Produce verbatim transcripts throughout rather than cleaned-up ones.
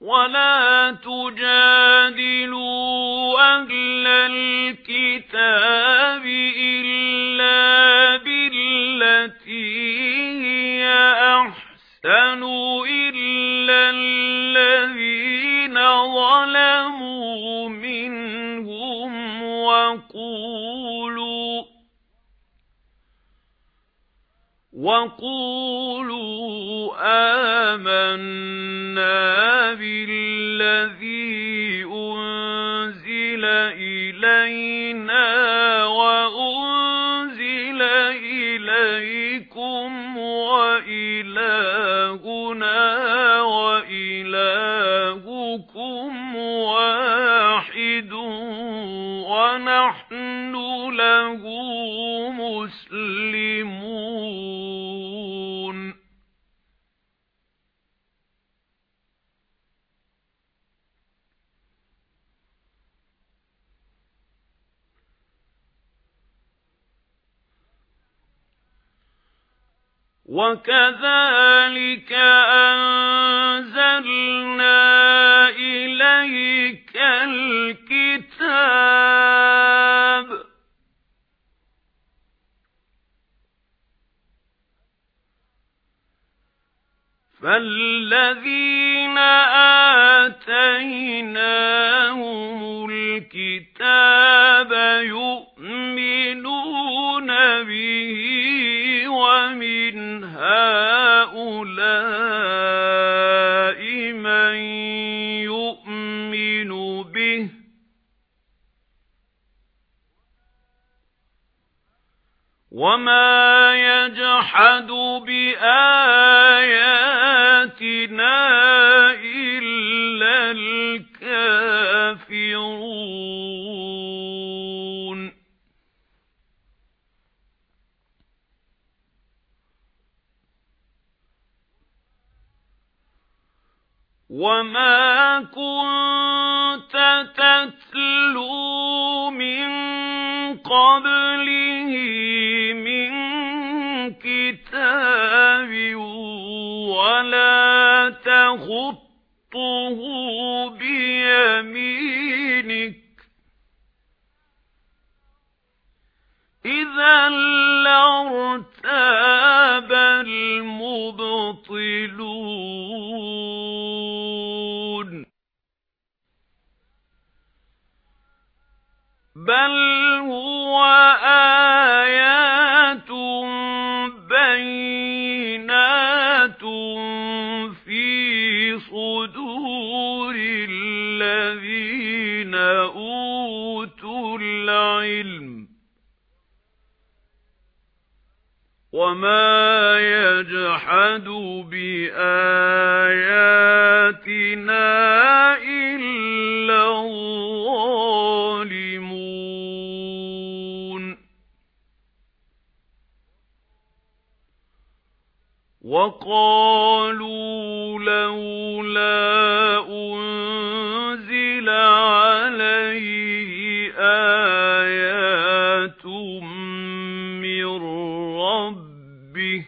وَلَا تُجَادِلُوا أَهْلَ الْكِتَابِ إِلَّا بِالَّتِي هِيَ أَحْسَنُ إِلَّا الَّذِينَ ظَلَمُوا مِنْهُمْ وَقُولُوا وَقُولُوا آمَنَّا بِالَّذِي أُنْزِلَ إِلَيْنَا وَأُنْزِلَ إِلَيْكُمْ وَإِلَٰهُنَا وَإِلَٰهُكُمْ وَاحِدٌ وَنَحْنُ لَهُ مُسْلِمُونَ. وَكَذَلِكَ أَنزَلْنَا إِلَيْكَ الْكِتَابَ فَالَّذِينَ آتَيْنَاهُمُ الْكِتَابَ يُؤْمِنُونَ بِهِ وَمِنْ هَؤُلَاءِ مَن يُؤْمِنُ بِهِ وَمَا يَجْحَدُ بِآيَاتِنَا إِلَّا الْكَافِرُونَ. وَمَا كُنتَ تَتْلُو مِن قَبْلِهِ مِن كِتَابٍ وَلَا تَخُطُّهُ بِيَمِينِكَ إِذًا لَّارْتَابَ الْمُبْطِلُونَ. بَلْ هُوَ آيَاتٌ بَيِّنَاتٌ فِي صُدُورِ الَّذِينَ أُوتُوا الْعِلْمَ وَمَا يَجْحَدُ بِآيَاتِنَا إِلَّا الظَّالِمُونَ. وَقَالُوا لَوْلَا أُنْزِلَ عَلَيْهِ آيَاتٌ مِّن رَّبِّهِ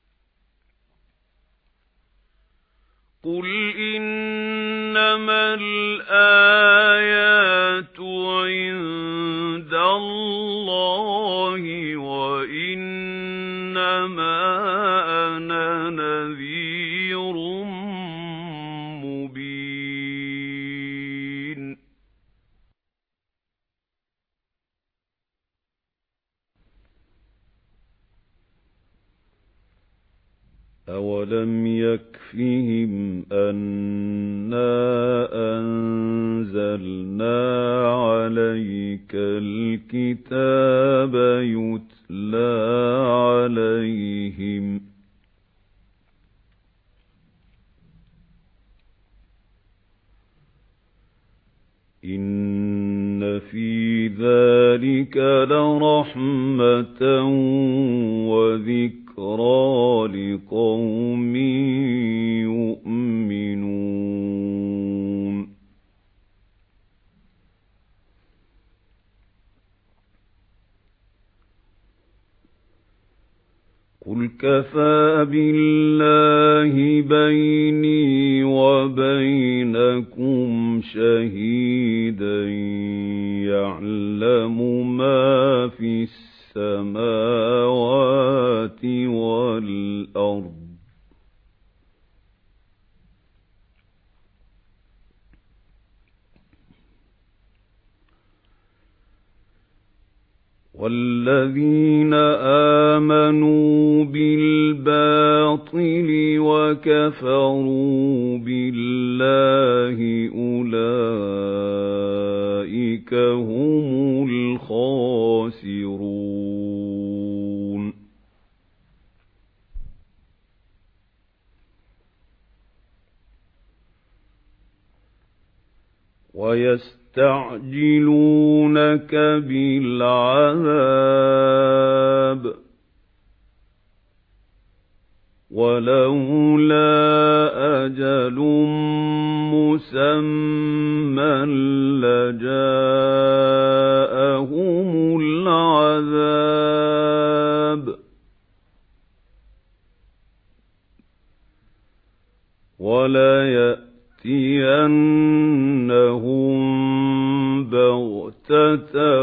قُلْ إِنَّمَا الْآيَاتُ عِندَ اللَّهِ وَإِنَّمَا أَنَا نَذِيرٌ مُبِينٌ. أَوَلَمْ يَكْفِهِمْ أَنَّا أَنزَلْنَا عَلَيْكَ الْكِتَابَ يُتْلَى عَلَيْهِمْ إِنَّ فِي ذَلِكَ لَرَحْمَةً وَذِكْرَى لِقَوْمٍ يُؤْمِنُونَ. قُلْ كَفَى بِاللَّهِ بَيْنِي وَبَيْنَكُمْ منكم شهيدا يعلم ما في السماوات والأرض والذين آمنوا بالباطل وكفروا بالله أولئك هم الخاسرون ويستعجلونك بالعذاب ولولا أجل مسمى لجاءهم العذاب وليأتينهم بغتة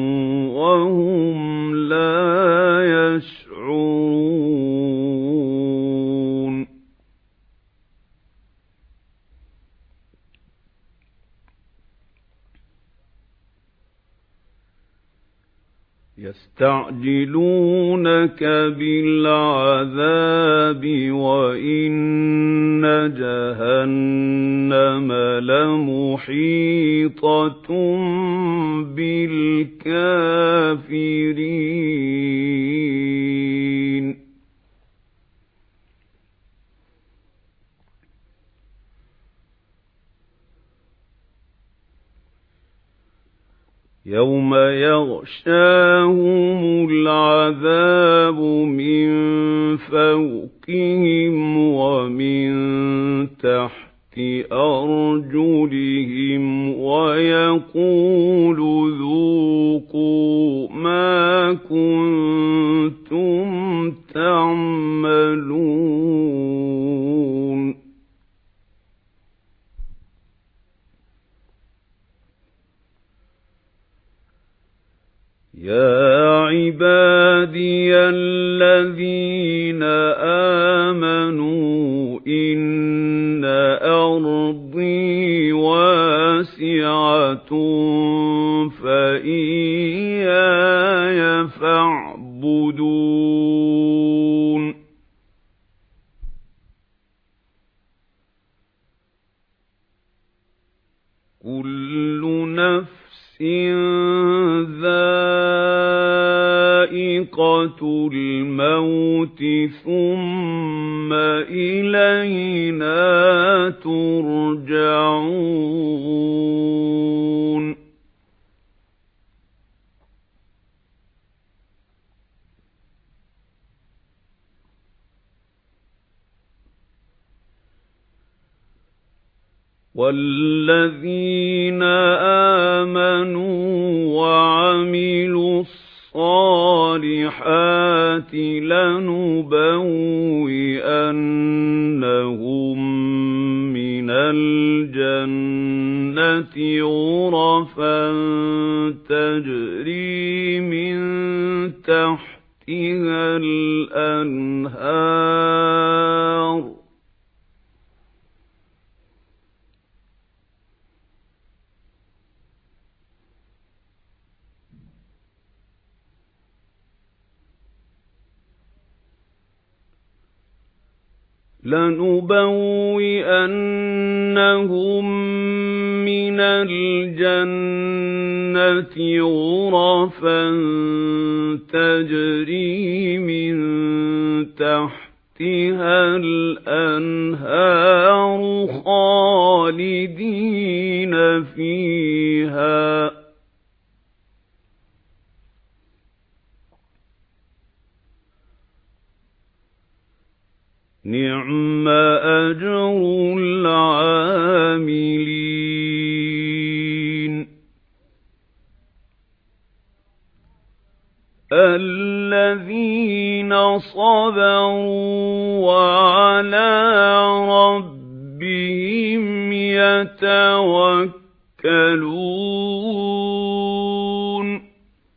وهم لا يشعرون يستعجلونك بالعذاب وإن جهنم لمحيطة بالكافرين يوم يغشاهم العذاب من فوقهم ومن تحت أرجلهم ويقول ذوقوا ما كنتم تعملون يا عبادي الذين آمنوا إن أرضي واسعة فإياي فاعبدون كل نفس ذائقة الموت ثم إلينا ترجعون والذين آمنوا وعملوا الصالحات لنبوئنهم من الجنة غرفا تجري من تحتها الأنهار لنبوئنهم من الجنة غرفا تجري من تحتها الأنهار خالدين فيها نعم أجر العاملين الذين صبروا وعلى ربهم يتوكلون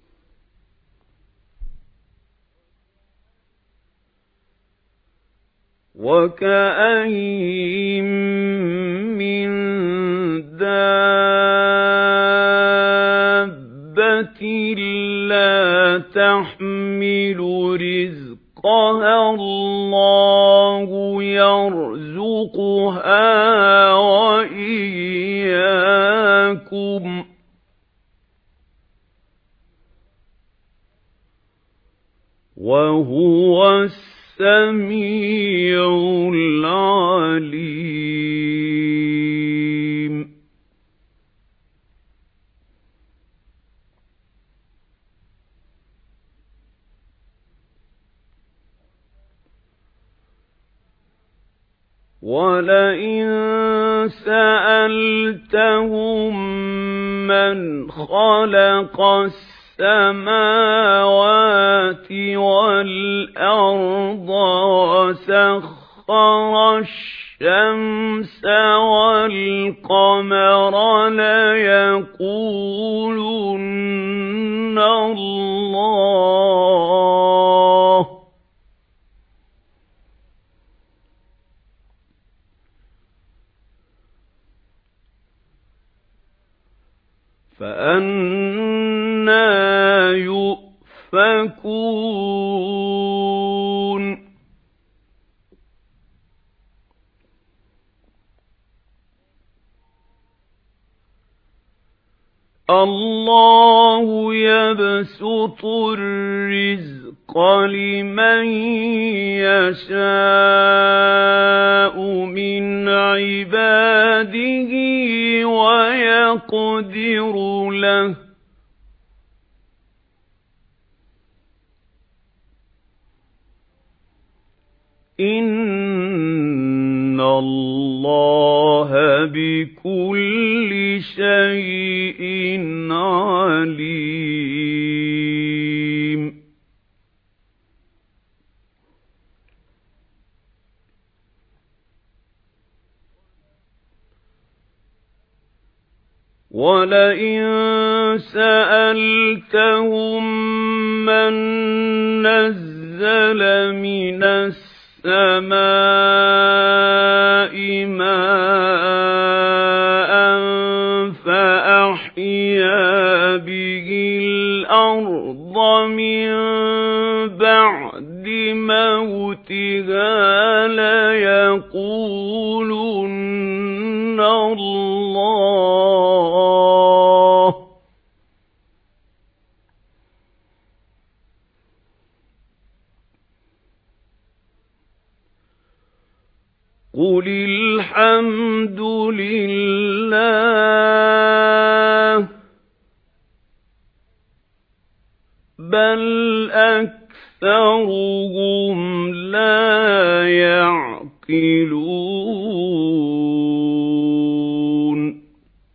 وكأين من دابة لا تحمل رزقها الله يرزقها وإياكم وهو السميع العليم وَلَئِن سَأَلْتَهُم مَّنْ خَلَقَ السَّمَاوَاتِ وَالْأَرْضَ وَسَخَّرَ الشَّمْسَ وَالْقَمَرَ لَيَقُولُنَّ اللَّهُ فَأَنَّىٰ يُؤْفَكُونَ اللَّهُ يَبْسُطُ الرِّزْقَ لِمَن يَشَاءُ مِنْ عِبَادِهِ وَيَقْدِرُ لَهُ إِنَّ اللَّهَ بِكُلِّ شَيْءٍ عَلِيمٌ وَلَئِن سَأَلْتَهُم مَّن نَّزَّلَ مِنَ السَّمَاءِ مَاءً فَأَحْيَا بِهِ الْأَرْضَ مِن بَعْدِ مَوْتِهَا لَيَقُولُنَّ اللَّهُ قُلِ الْحَمْدُ لِلَّهِ بَلْ أَكْثَرُهُمْ لَا يَعْقِلُونَ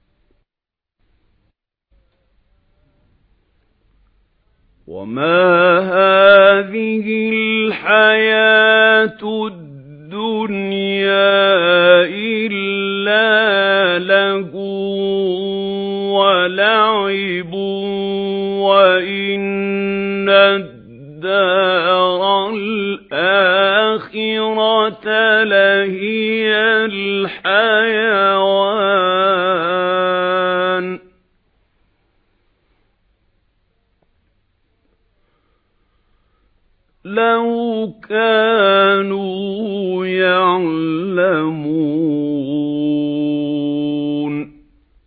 وَمَا هَٰذِهِ الْحَيَاةُ الدُّنْيَا إِلَّا لَهْوٌ وَلَعِبٌ وَإِنَّ الدَّارَ الْآخِرَةَ لَهِيَ الْحَيَوَانُ لَوْ كَانُوا يَعْلَمُونَ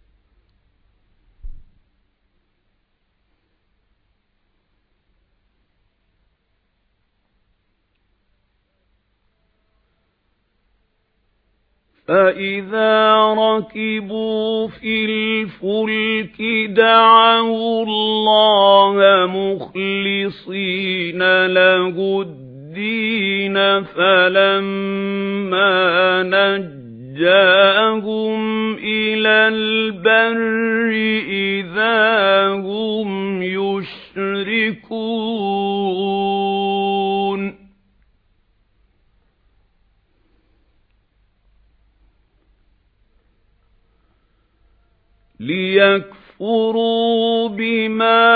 فَإِذَا رَكِبُوا فِي الْفُلْكِ دَعَوُا اللَّهَ مُخْلِصِينَ لَهُ الدِّينَ فَلَمَّا نَجَّاهُمْ إِلَى الْبَرِّ إِذَا هُمْ يُشْرِكُونَ ليكفروا بما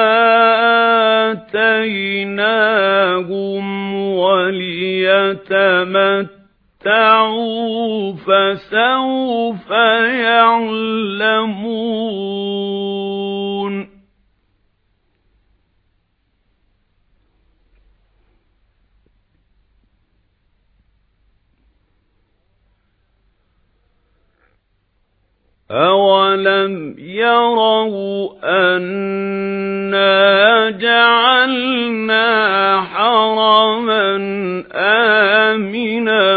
آتيناهم وليتمتعوا فسوف يعلمون أَوَلَمْ يَرَوْا أَنَّا جَعَلْنَا حَرَمًا آمِنًا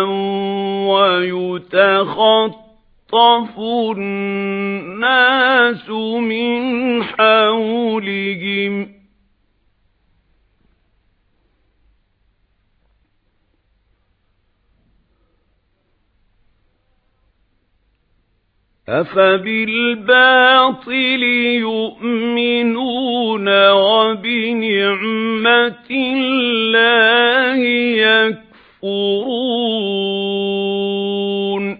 وَيُتَخَطَّفُ النَّاسُ مِنْ حَوْلِهِمْ أَفَبِالْبَاطِلِ يُؤْمِنُونَ وَبِنِعْمَةِ اللَّهِ يَكْفُرُونَ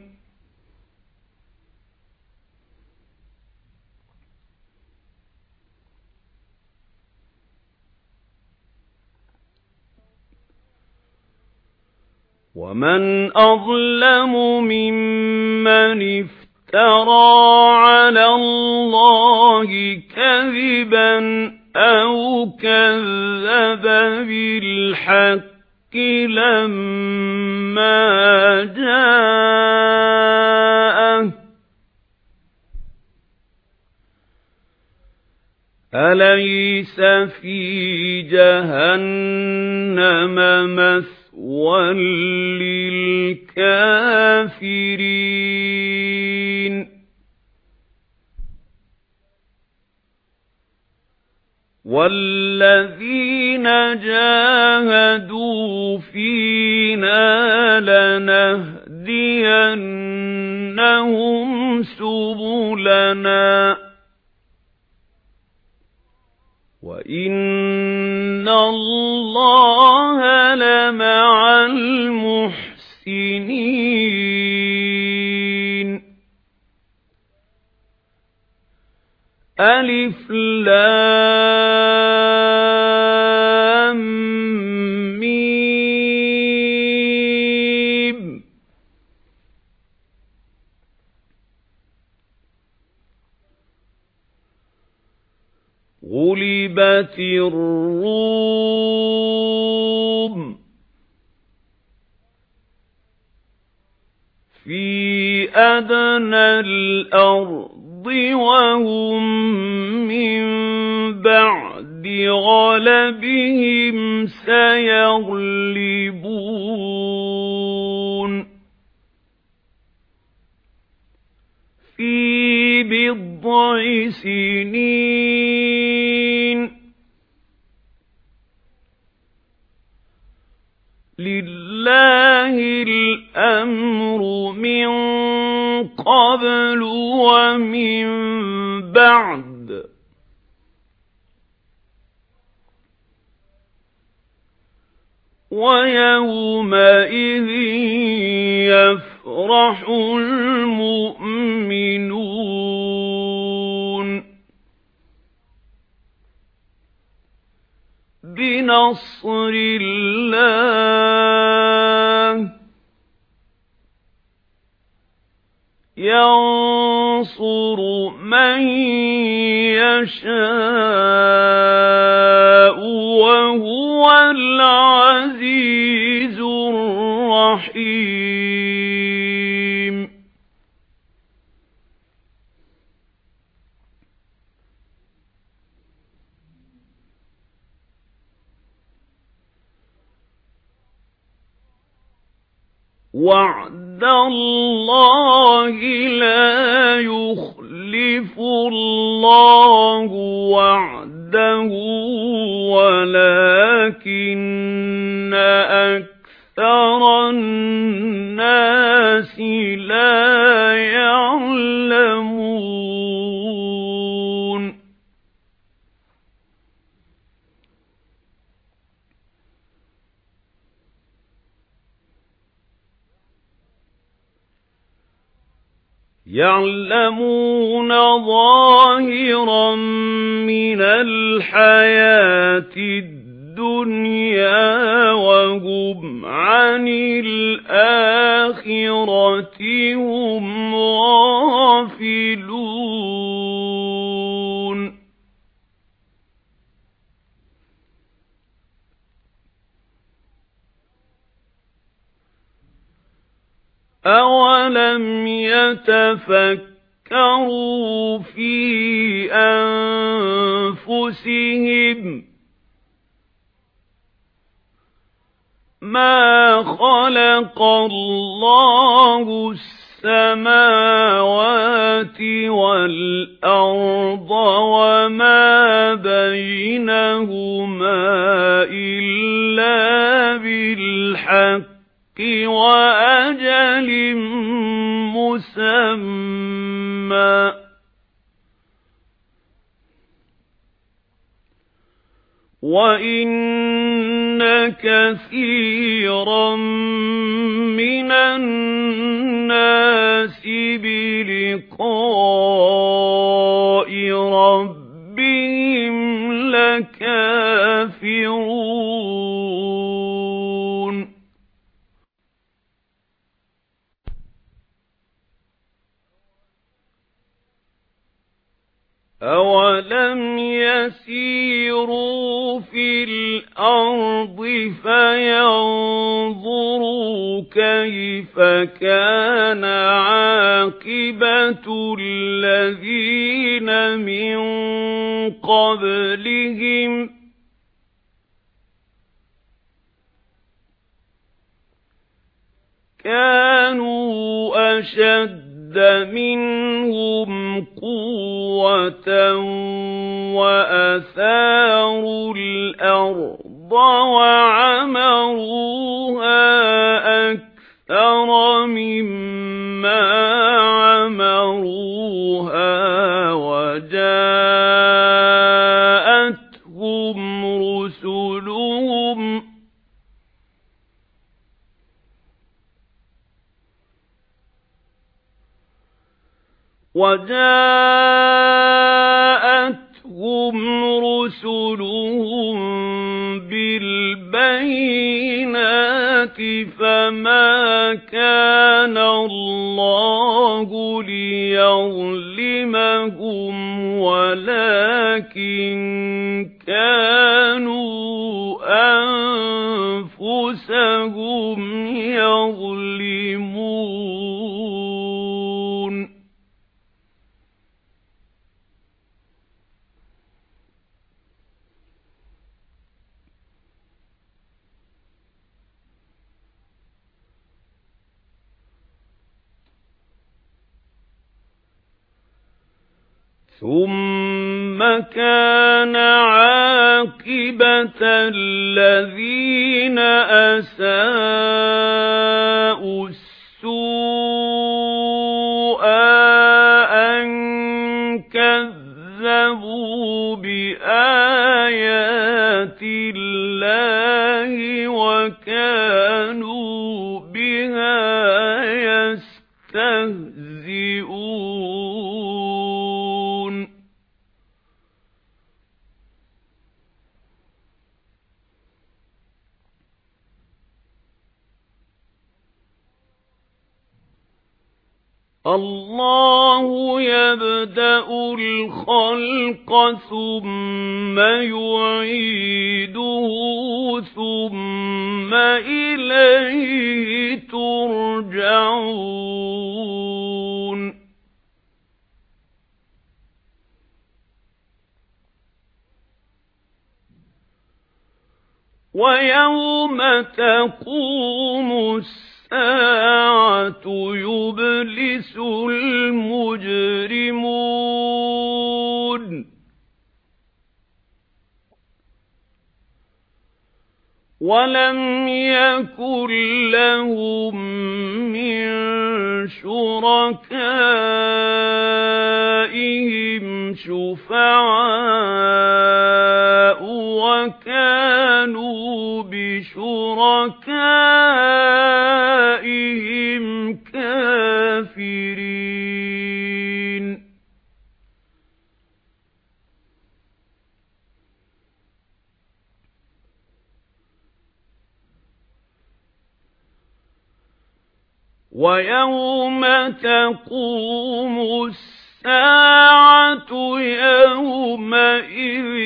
وَمَنْ أَظْلَمُ مِمَّنِ افترى على الله كذبا أو كذب بالحق لما جاءه أليس في جهنم مثوى للكافرين والذين جاهدوا فينا لنهدينهم سبلنا وَإِنَّ اللَّهَ لَمَعَ الْمُحْسِنِينَ أَلِفْ لَامْ مِيم غُلِبَتِ الرُّومُ فِي أَدْنَى الْأَرْضِ وَهُمْ مِنْ بَعْدِ غَلَبِهِمْ سَيَغْلِبُونَ فِي بِضْعِ سِنِينَ لِلَّهِ الْأَمْرُ مِنْ قَبْلُ وَمِنْ بَعْدُ وَيَوْمَئِذٍ يَفْرَحُ الْمُؤْمِنُونَ بِنَصْرِ اللَّهِ يَنصُرُ مَن يَشَاءُ وَهُوَ الْعَزِيزُ الرَّحِيمُ وَعْدَ اللَّهِ لَا يُخْلِفُ اللَّهُ وَعْدَهُ وَلَكِنَّ أَكْثَرَ النَّاسِ لَا يَعْلَمُونَ يَعْلَمُونَ ظَاهِرًا مِنَ الْحَيَاةِ الدُّنْيَا وَهُمْ عَنِ الْآخِرَةِ هُمْ غَافِلُونَ أَوَلَمْ يَتَفَكَّرُوا فِي أَنفُسِهِمْ مَا خَلَقَ اللَّهُ السَّمَاوَاتِ وَالْأَرْضَ وَمَا بَيْنَهُمَا إِلَّا بِالْحَقِّ وَأَجَلٍ مُّسَمًّى وَإِنَّ كَثِيرًا مِنَ النَّاسِ بِلِقَاءِ رَبِّهِمْ لَكَافِرُونَ أَوَلَمْ يَسِيرُوا فِي الْأَرْضِ فَيَنظُرُوا كَيْفَ كَانَ عَاقِبَةُ الَّذِينَ مِنْ قَبْلِهِمْ كَانُوا أَشَدَّ مِنْهُمْ قُوَّةً وَأَثَارُوا الْأَرْضَ وَعَمَرُوهَا أَكْثَرَ مِمَّا عَمَرُوهَا وَجَاءَتْهُمْ رُسُلُهُمْ وَجَاءَتْهُمْ رُسُلُهُم بِالْبَيِّنَاتِ فَمَا كَانَ اللَّهُ لِيَظْلِمَهُمْ وَلَكِن كَانُوا أَنفُسَهُمْ يَظْلِمُونَ ثُمَّ كَانَ عَاقِبَةَ الَّذِينَ أَسَاءُوا السُّوءَ أَن كَذَّبُوا بِآيَاتِ اللَّهِ وَكَانُوا بِهَا يَسْتَهْزِئُونَ اللَّهُ يَبْدَأُ الْخَلْقَ ثُمَّ يُعِيدُهُ ثُمَّ إِلَيْهِ تُرْجَعُونَ وَيَوْمَ تَقُومُ السَّاعَةُ يُبْلِسُ الْمُجْرِمُونَ وَلَمْ يَكُنْ لَهُم مِّن شُرَكَائِهِمْ شُفَعَاءُ وَكَانُوا بِشُرَكَائِهِمْ كَافِرِينَ وَيَوْمَ تَقُومُ السَّاعَةُ يَوْمَئِذٍ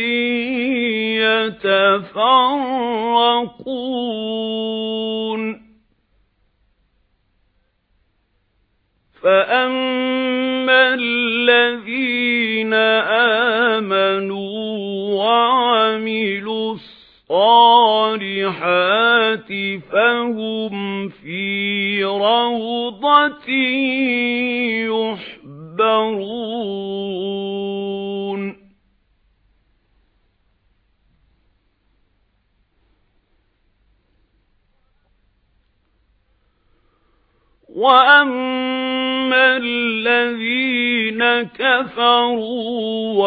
يَتَفَرَّقُونَ فَأَمَّا الَّذِينَ آمَنُوا وَعَمِلُوا الصَّالِحَاتِ فَهُمْ فِي رَوْضَةٍ يُحْبَرُونَ وَأَمَّا الَّذِينَ كَفَرُوا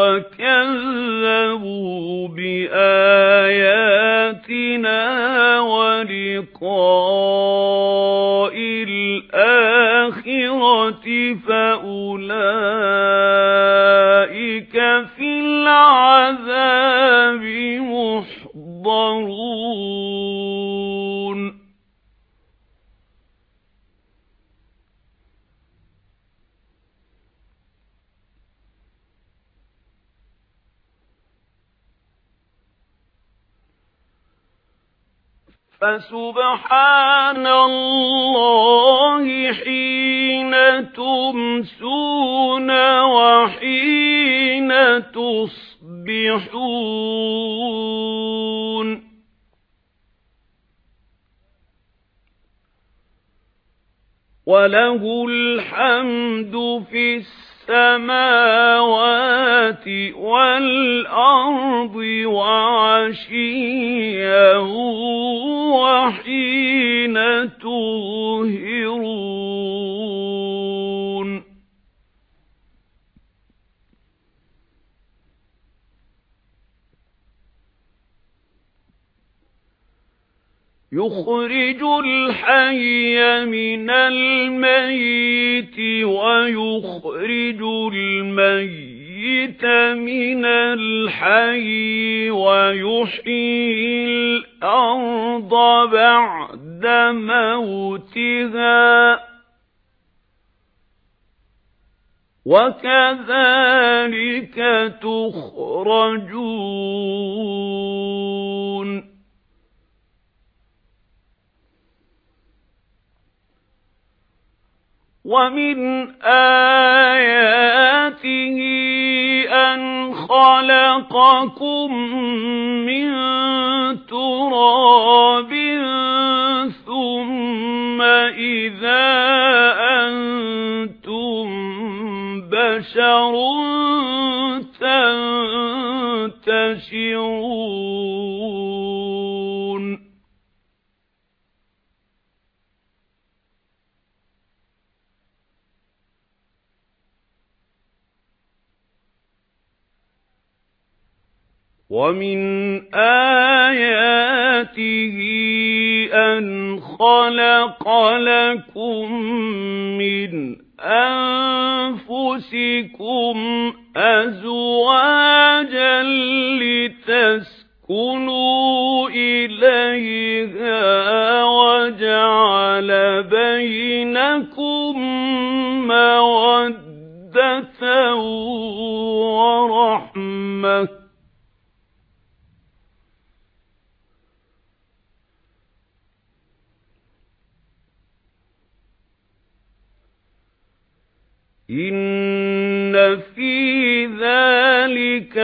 وَكَذَّبُوا بِآيَاتِنَا وَلِقَاءِ الْآخِرَةِ فَأُولَئِكَ فِي الْعَذَابِ مُحْضَرُونَ فَسُبْحَانَ اللَّهِ حِينَ تُمْسُونَ وَحِينَ تُصْبِحُونَ وَلَهُ الْحَمْدُ فِي السَّمَاوَاتِ وَالْأَرْضِ وَعَشِيًّا وَحِينَ تُظْهِرُونَ يُخْرِجُ الْحَيَّ مِنَ الْمَيِّتِ وَيُخْرِجُ الْمَيِّتَ مِنَ الْحَيِّ وَيُحْيِي الْأَرْضَ بَعْدَ مَوْتِهَا وَكَذَلِكَ تُخْرَجُونَ وَمِنْ آيَاتِهِ أَنْ خَلَقَكُم مِّن تُرَابٍ ثُمَّ إِذَا أَنْتُمْ بَشَرٌ تَنْتَشِرُونَ وَمِنْ آيَاتِهِ أَنْ خَلَقَ لَكُم مِّنْ أَنفُسِكُمْ أَزْوَاجًا لِتَسْكُنُوا إِلَيْهَا وَجَعَلَ بَيْنَكُم مَّوَدَّةً وَرَحْمَةً إِنَّ فِي ذَلِكَ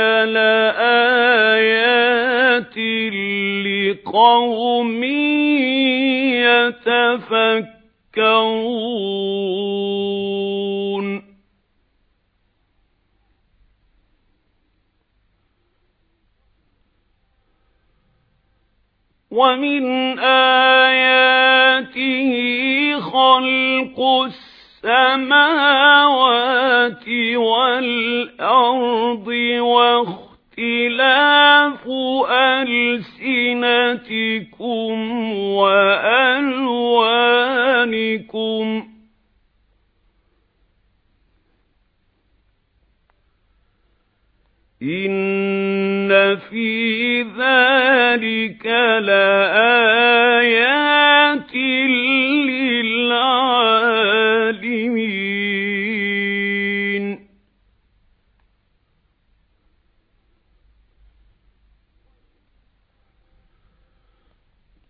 لَآيَاتٍ لِقَوْمٍ يَتَفَكَّرُونَ وَمِنْ آيَاتِهِ خَلْقُ السَّمَاوَاتِ وَالْأَرْضِ وَاخْتِلَافُ أَلْسِنَتِكُمْ وَأَلْوَانِكُمْ إِنَّ فِي ذَلِكَ لَآيَاتٍ لِلْعَالِمِينَ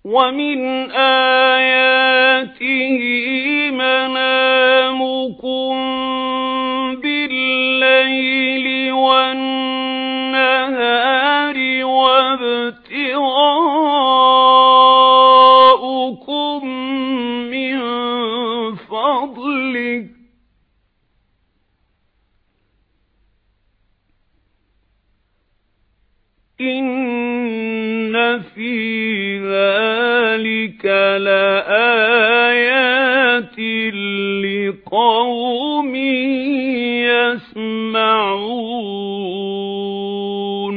وَمِنْ آيَاتِهِ مَنَامُكُمْ بِاللَّيْلِ وَالنَّهَارِ وَابْتِغَاؤُكُمْ مِنْ فَضْلِهِ إِنَّ فِي ذَلِكَ لَآيَاتٍ لِقَوْمٍ يَسْمَعُونَ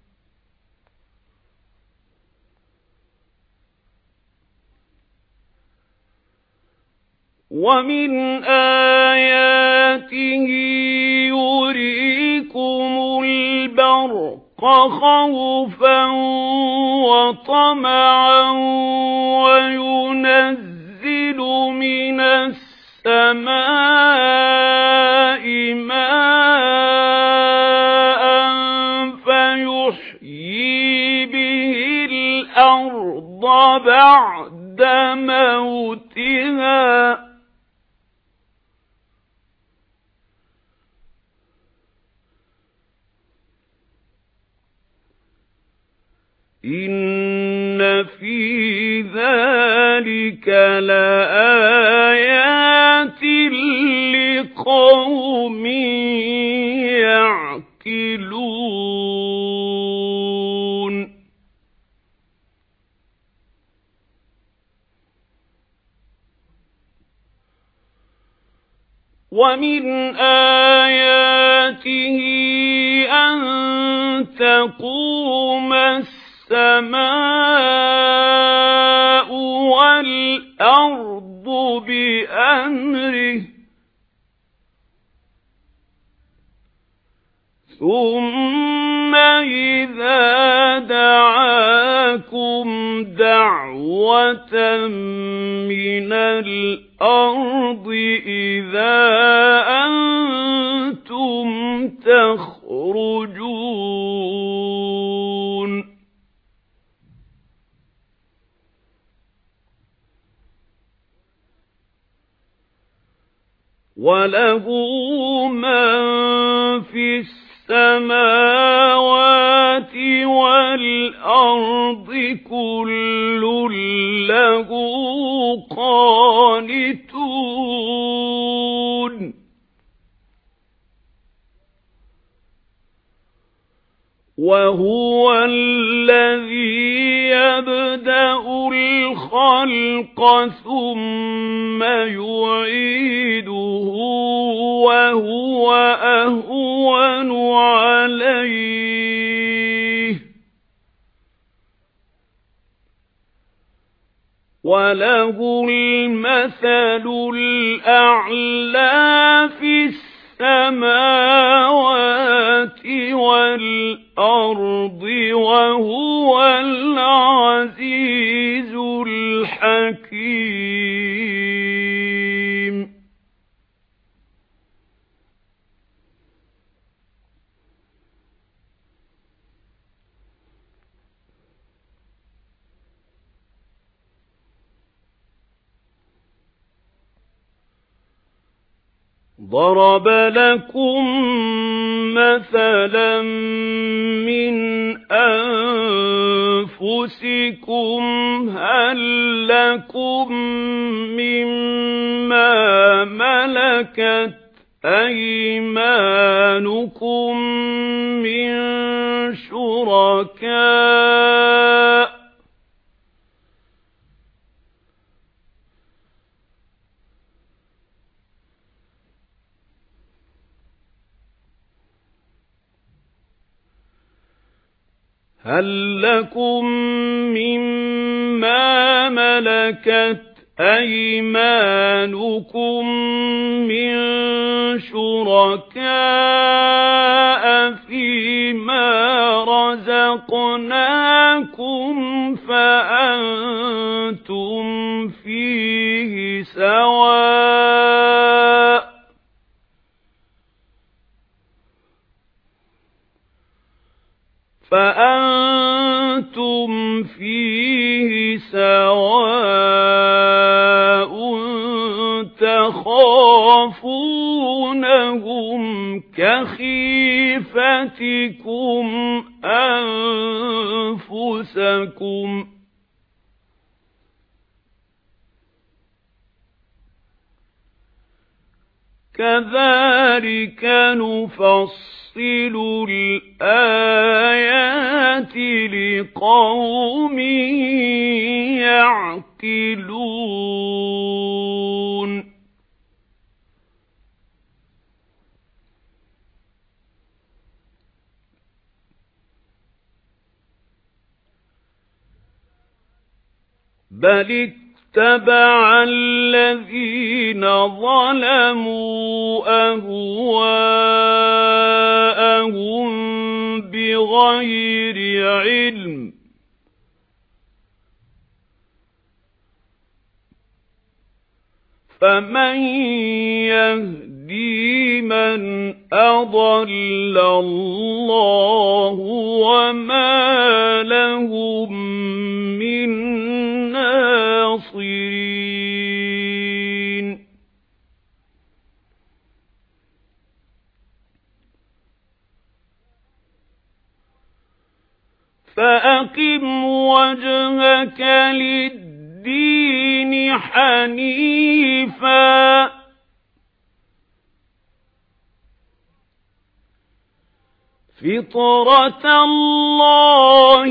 وَمِنْ آيَاتِهِ يُرِيكُمُ الْبَرْقَ خَوْفًا وَطَمَعًا وَيُنَزِّلُ مِنَ السَّمَاءِ مَاءً فَيُحْيِي بِهِ الْأَرْضَ بَعْدَ مَوْتِهَا إِنَّ فِي ذَلِكَ لَآيَاتٍ لِقَوْمٍ يَعْقِلُونَ وَمِنْ آيَاتِهِ أَن تَقُومَ السَّمَاءُ وَالْأَرْضُ بِأَمْرِهِ ثُمَّ إِذَا دَعَاكُمْ دَعْوَةً مِنَ الْأَرْضِ إِذَا أَنْتُمْ تَخْرُجُونَ وَلَهُ مَن فِي السَّمَاوَاتِ وَالْأَرْضِ كُلٌّ لَّهُ قَانِتُونَ وَهُوَ الَّذِي يَبْدَأُ الْخَلْقَ ثُمَّ يُعِيدُهُ وَهُوَ أَهْوَنُ عَلَيْهِ وَلَهُ الْمَثَلُ الْأَعْلَى فِي السَّمَاوَاتِ وَالْأَرْضِ وَهُوَ الْعَزِيزُ الْحَكِيمُ ضَرَبَ لَكُم مَّثَلًا مِّنْ أَنفُسِكُمْ هَل لَّكُم مِّمَّا مَلَكَتْ أَيْمَانُكُم مِّن شُرَكَاءَ هَل لَّكُم مِّمَّا مَلَكَتْ أَيْمَانُكُم مِّن شُرَكَاءَ فِيمَا رَزَقْنَاكُمْ فَأَنتُمْ فِيهِ سَوَاءٌ فَأَنتُمْ فِيهِ سَوَاءٌ تخافونهم كخيفتكم أنفسكم كذلك نفصل الآيات لقوم يعقلون بل اتبع الذين ظلموا أهواءهم بغير علم فمن يهدي من أضل الله وما لهم من ناصرين فأقم وجهك للدين حنيفا فطرة الله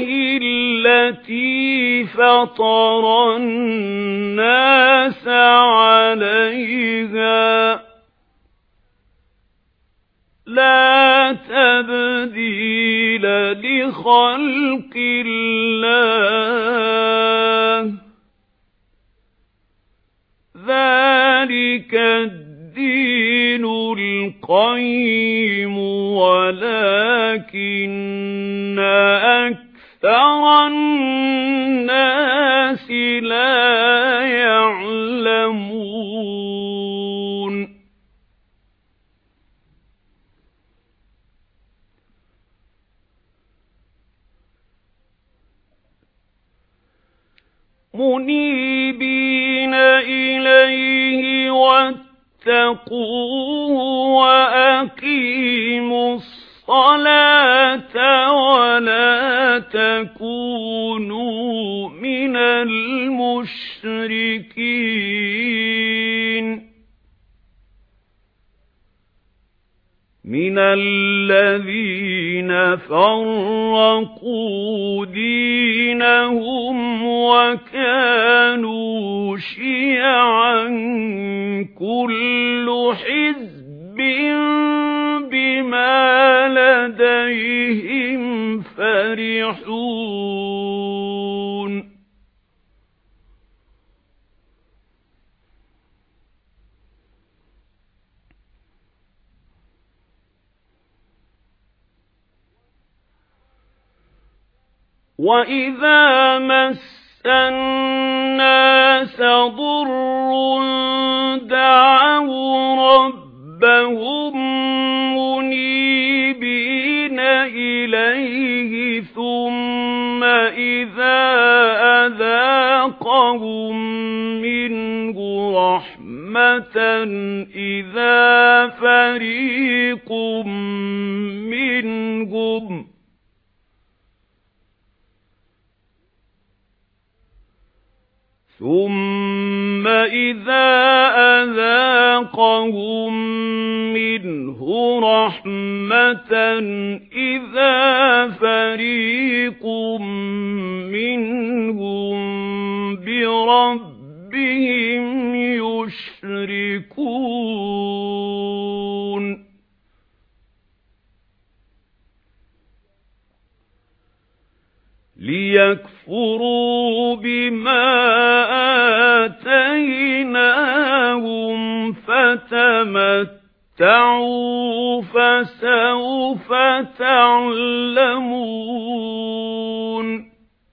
التي فطر الناس عليها لا تبديل لخلق الله ذلك الدين القيم ولكن أكثر الناس لا يعلمون منيبين إليه واتقوه وأقيموا الصلاة ولا تكونوا من المشركين من الذين فرقوا دينهم وكانوا شيعا كل حزب بما لديهم فرحون وَإِذَا مَسَّ النَّاسَ ضُرٌّ دَعَوْا رَبَّهُم مُّنِيبِينَ إِلَيْهِ ثُمَّ إِذَا أَذَاقَهُم مِّنْهُ رَحْمَةً إِذَا فَرِيقٌ مِّنْهُمْ ثُمَّ إِذَا أَذَاقَهُم مِّنْهُ رَحْمَةً إِذَا فَرِيقٌ مِّنْهُم بِرَبِّهِمْ يُشْرِكُونَ لِيَكْفُرُوا بِمَا آتَيْنَاهُمْ فَتَمَتَّعُوا فَسَوْفَ تَعْلَمُونَ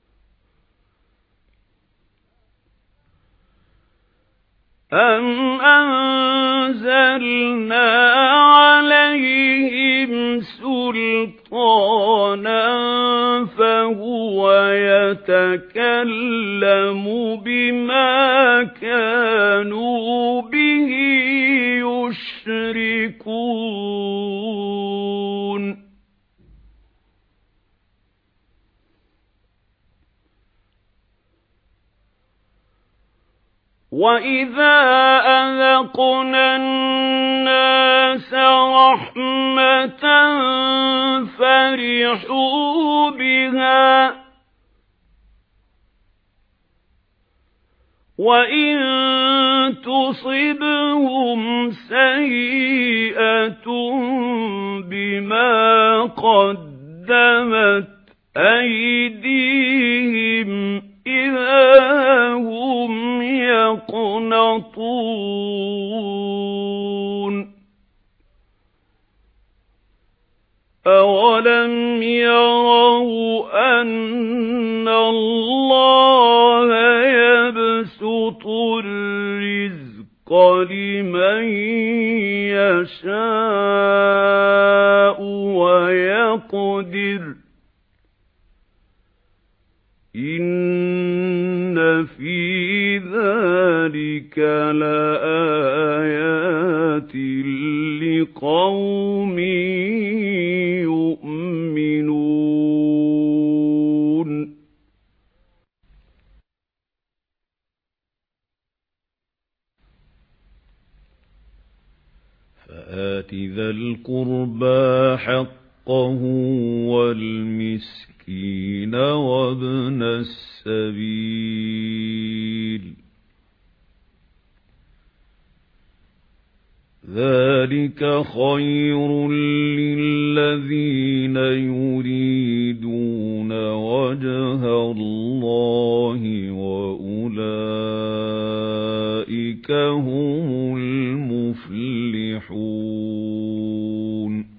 أَمْ أَنزَلْنَا عَلَيْهِمْ سُلْطَانًا فَهُوَ يَتَكَلَّمُ بِمَا كَانُوا بِهِ يشركون وَإِذَا أَذَقْنَا النَّاسَ رَحْمَةً فَرِحُوا بِهَا وَإِن تُصِبْهُمْ سَيِّئَةٌ بِمَا قَدَّمَتْ أَيْدِيهِمْ إِذَا هُمْ يَقْنَطُونَ أَوَلَمْ يَرَوْا أَنَّ اللَّهَ يَبْسُطُ الرِّزْقَ لِمَن يَشَاءُ وَيَقْدِرُ إِنَّ فِي ذَلِكَ لَآيَاتٍ لِقَوْمٍ يُؤْمِنُونَ فَآتِ ذَا الْقُرْبَى حَقَّهُ وَالْمِسْكِينَ وَابْنَ السَّبِيلِ ذَلِكَ خَيْرٌ لِّلَّذِينَ يُرِيدُونَ وَجْهَ اللَّهِ وَأُولَئِكَ هُمُ الْمُفْلِحُونَ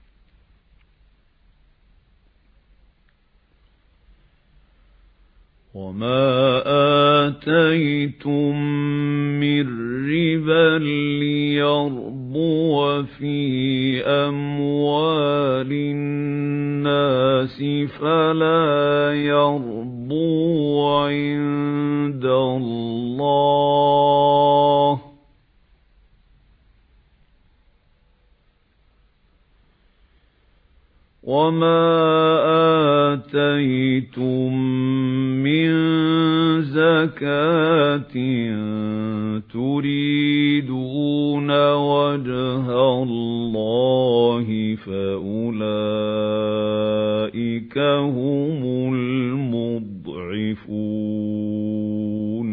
وَمَا آتَيْتُم مِّن رِّبًا لِّيَرْبُوَ فِي أَمْوَالِ النَّاسِ فَلَا يَرْبُو عِندَ اللَّهِ وَمَا آتَيْتُم مِّن زَكَاةٍ تُرِيدُونَ وَجْهَ اللَّهِ فَأُولَئِكَ هُمُ الْمُضْعِفُونَ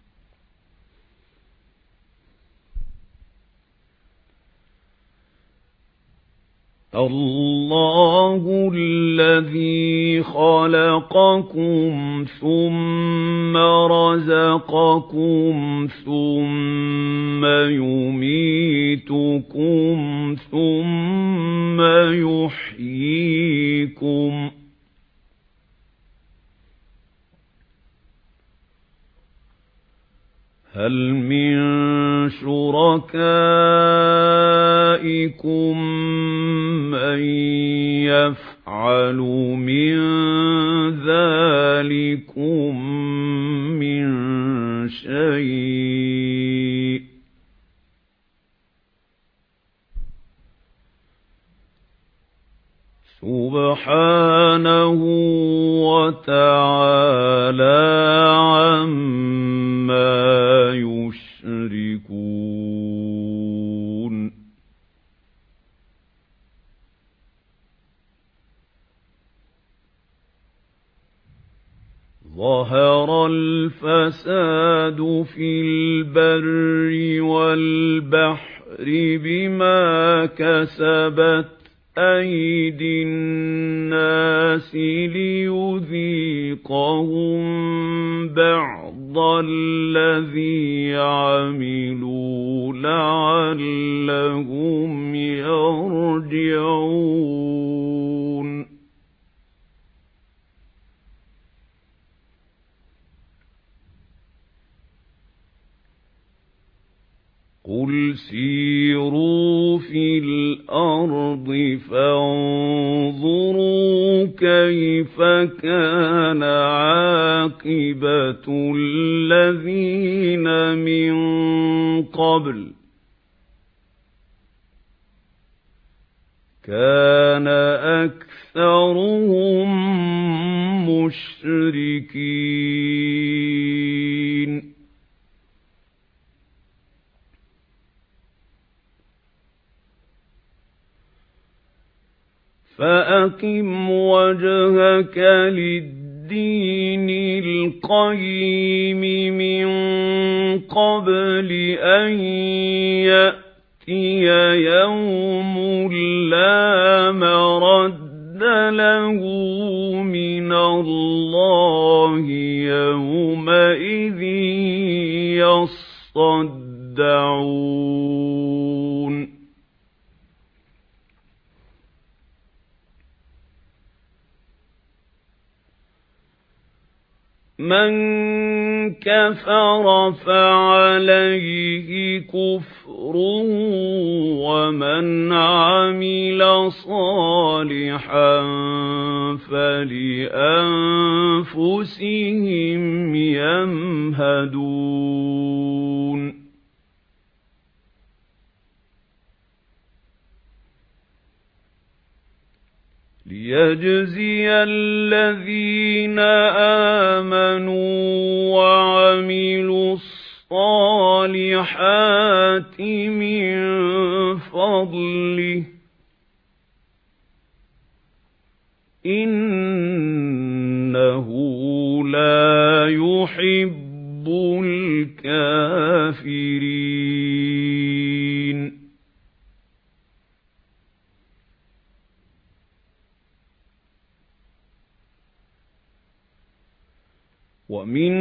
اللَّهُ الَّذِي خَلَقَكُمْ ثُمَّ رَزَقَكُمْ ثُمَّ يُمِيتُكُمْ ثُمَّ يُحْيِيكُمْ هَلْ مِن شُرَكَائِكُم مَّن يَفْعَلُ مِن ذَلِكُم مِّن شَيْءٍ سُبْحَانَهُ وَتَعَالَى عَمَّا يُشْرِكُونَ ظَهَرَ الْفَسَادُ فِي الْبَرِّ وَالْبَحْرِ بِمَا كَسَبَتْ أَيْدِي النَّاسِ لِيُذِيقَهُم بَعْضَ الَّذِي عَمِلُوا لَعَلَّهُمْ يَرْجِعُونَ قُلْ سِيرُوا فِي الْأَرْضِ فَانظُرُوا كَيْفَ كَانَ عَاقِبَةُ الَّذِينَ مِن قَبْلُ كان أكثرهم مشركين فأقم وجهك للدين القيم من قبل أن يأتي يوم لا مرد له من الله يومئذ يصدعون من كفر فعليه كفره ومن عمل صالحا فلأنفسهم يمهدون ليجزي الذين آمنوا وعملوا الصالحات من فضله إنه لا يحب الكافرين ومن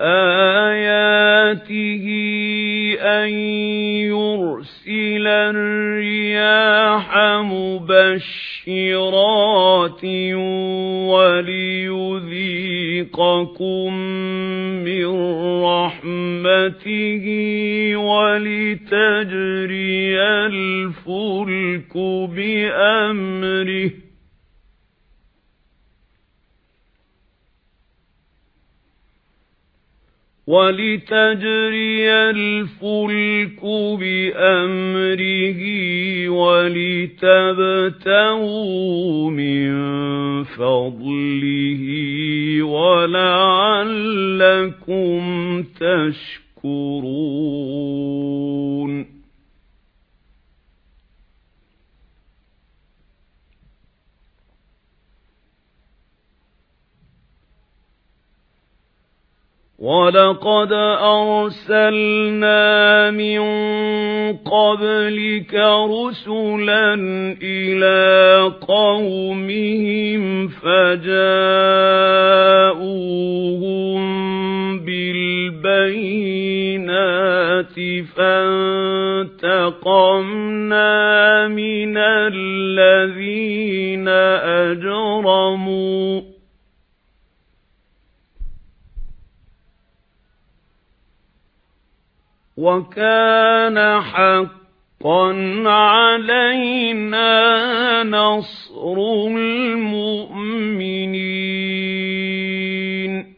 آياته أن يرسل الرياح مبشرات وليذيقكم من رحمته ولتجري الفلك بأمره ولتجري الفلك بأمره ولتبتغوا من فضله ولعلكم تشكرون وَلَقَدْ أَرْسَلْنَا مِنْ قَبْلِكَ رُسُلًا إِلَى قَوْمِهِمْ فَجَاءُوهُم بِالْبَيِّنَاتِ فَانتَقَمْنَا مِنَ الَّذِينَ أَجْرَمُوا وَكَانَ حَقًّا عَلَيْنَا نَصْرُ الْمُؤْمِنِينَ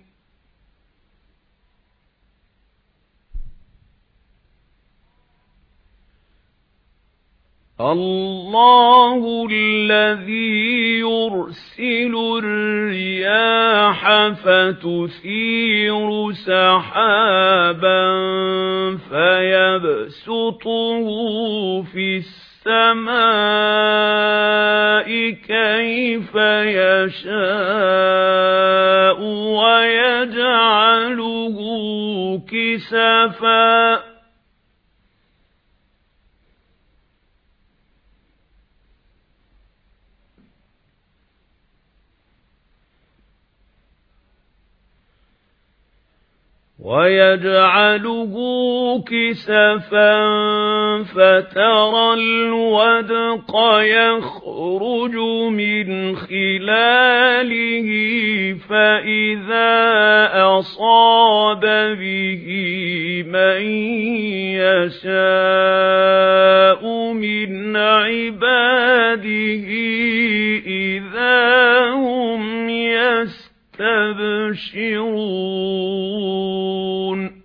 اللَّهُ الَّذِي يُرْسِلُ الرِّيَاحَ فَتُثِيرُ سَحَابًا فَيَبْسُطُهُ فِي السَّمَاءِ كَيْفَ يَشَاءُ وَيَجْعَلُهُ كِسَفًا وَيَجْعَلُهُ كِسَفًا فَتَرَى الْوَدْقَ يَخْرُجُ مِنْ خِلَالِهِ فَإِذَا أَصَابَ بِهِ مَن يَشَاءُ مِنْ عِبَادِهِ إِذَا هُمْ يَسْتَبْشِرُونَ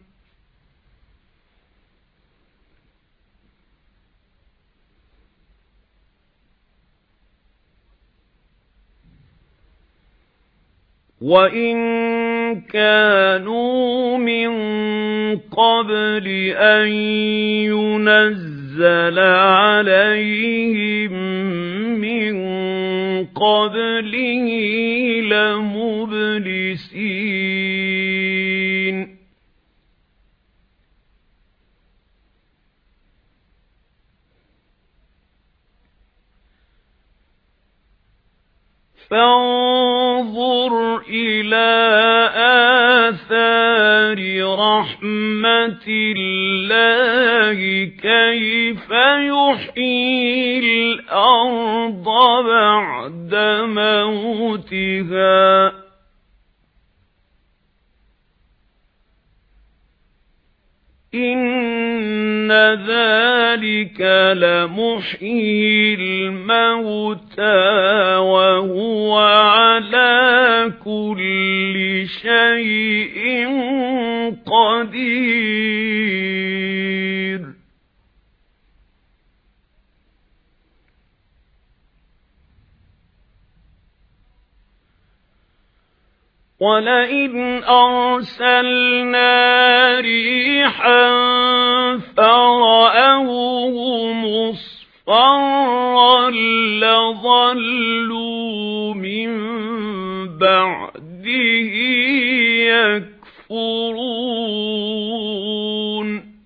وَإِن كَانُوا مِن قَبْلِ أَن يُنَزَّلَ عَلَيْهِم مِّن قَبْلِهِ لَمُبْلِسِينَ فانظُرْ إِلَى آثَارِ رَحْمَةِ اللَّهِ كَيْفَ يُحْيِي الْأَرْضَ بَعْدَ مَوْتِهَا إِنَّ ذَلِكَ لَمُحْيِي الْمَوْتَى وَهُوَ عَلَى كُلِّ شَيْءٍ قَدِيرٌ وَلَئِنْ أَرْسَلْنَا رِيحًا فَرَأَوْهُ مُصْفَرًّا لَظَلُّوا مِنْ بَعْدِهِ يَكْفُرُونَ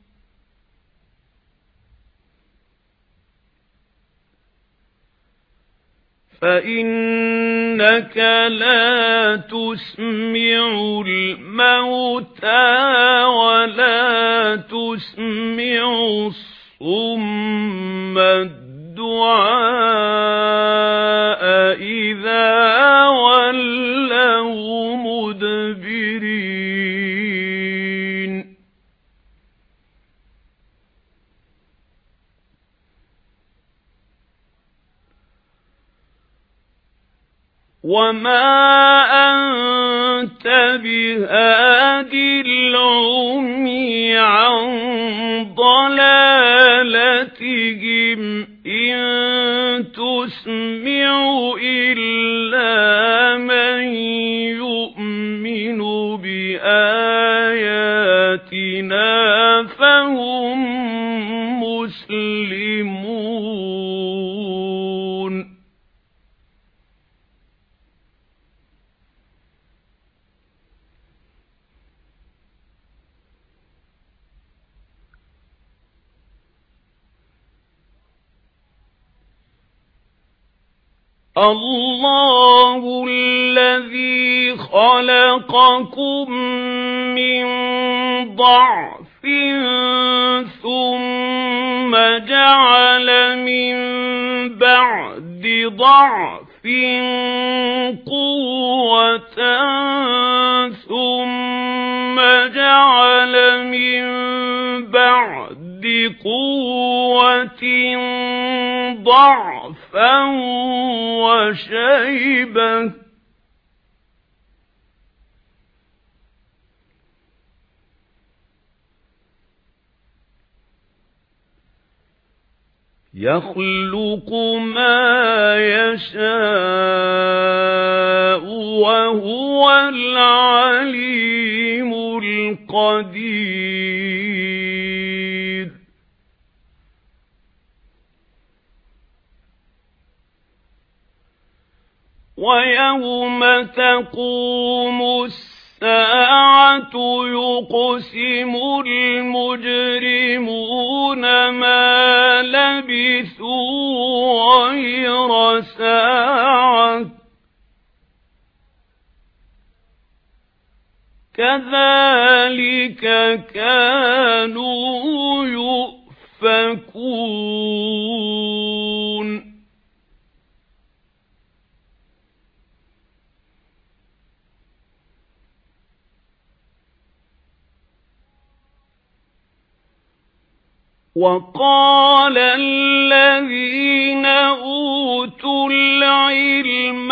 فَإِنَّكَ لَا تُسْمِعُ الْمَوْتَى وَلَا تُسْمِعُ الصُّمَّ الدُّعَاءَ إِذَا وَلَّوْا مُدْبِرِينَ وَمَا أَنْتَ بِهَادِ الْعُمْيِ عَنْ ضَلَالَتِهِمْ إِنْ تُسْمِعُ إِلَّا مَنْ يُؤْمِنُ بِآيَاتِنَا فَهُمْ مُسْلِمُونَ اللَّهُ الَّذِي خَلَقَكُم مِّن ضَعْفٍ ثُمَّ جَعَلَ مِن بَعْدِ ضَعْفٍ قُوَّةً ثُمَّ جَعَلَ مِن بَعْدِ قُوَّةٍ ضَعْفًا وَشَيْبَةً يَخْلُقُ مَا يَشَاءُ وَهُوَ الْعَلِيمُ الْقَدِيرُ وَيَوْمَ تَقُومُ السَّاعَةُ يُقْسِمُ الْمُجْرِمُونَ مَا لَبِثُوا غَيْرَ سَاعَةٍ كَذَلِكَ كَانُوا يُؤْفَكُونَ وَقَالَ الَّذِينَ أُوتُوا الْعِلْمَ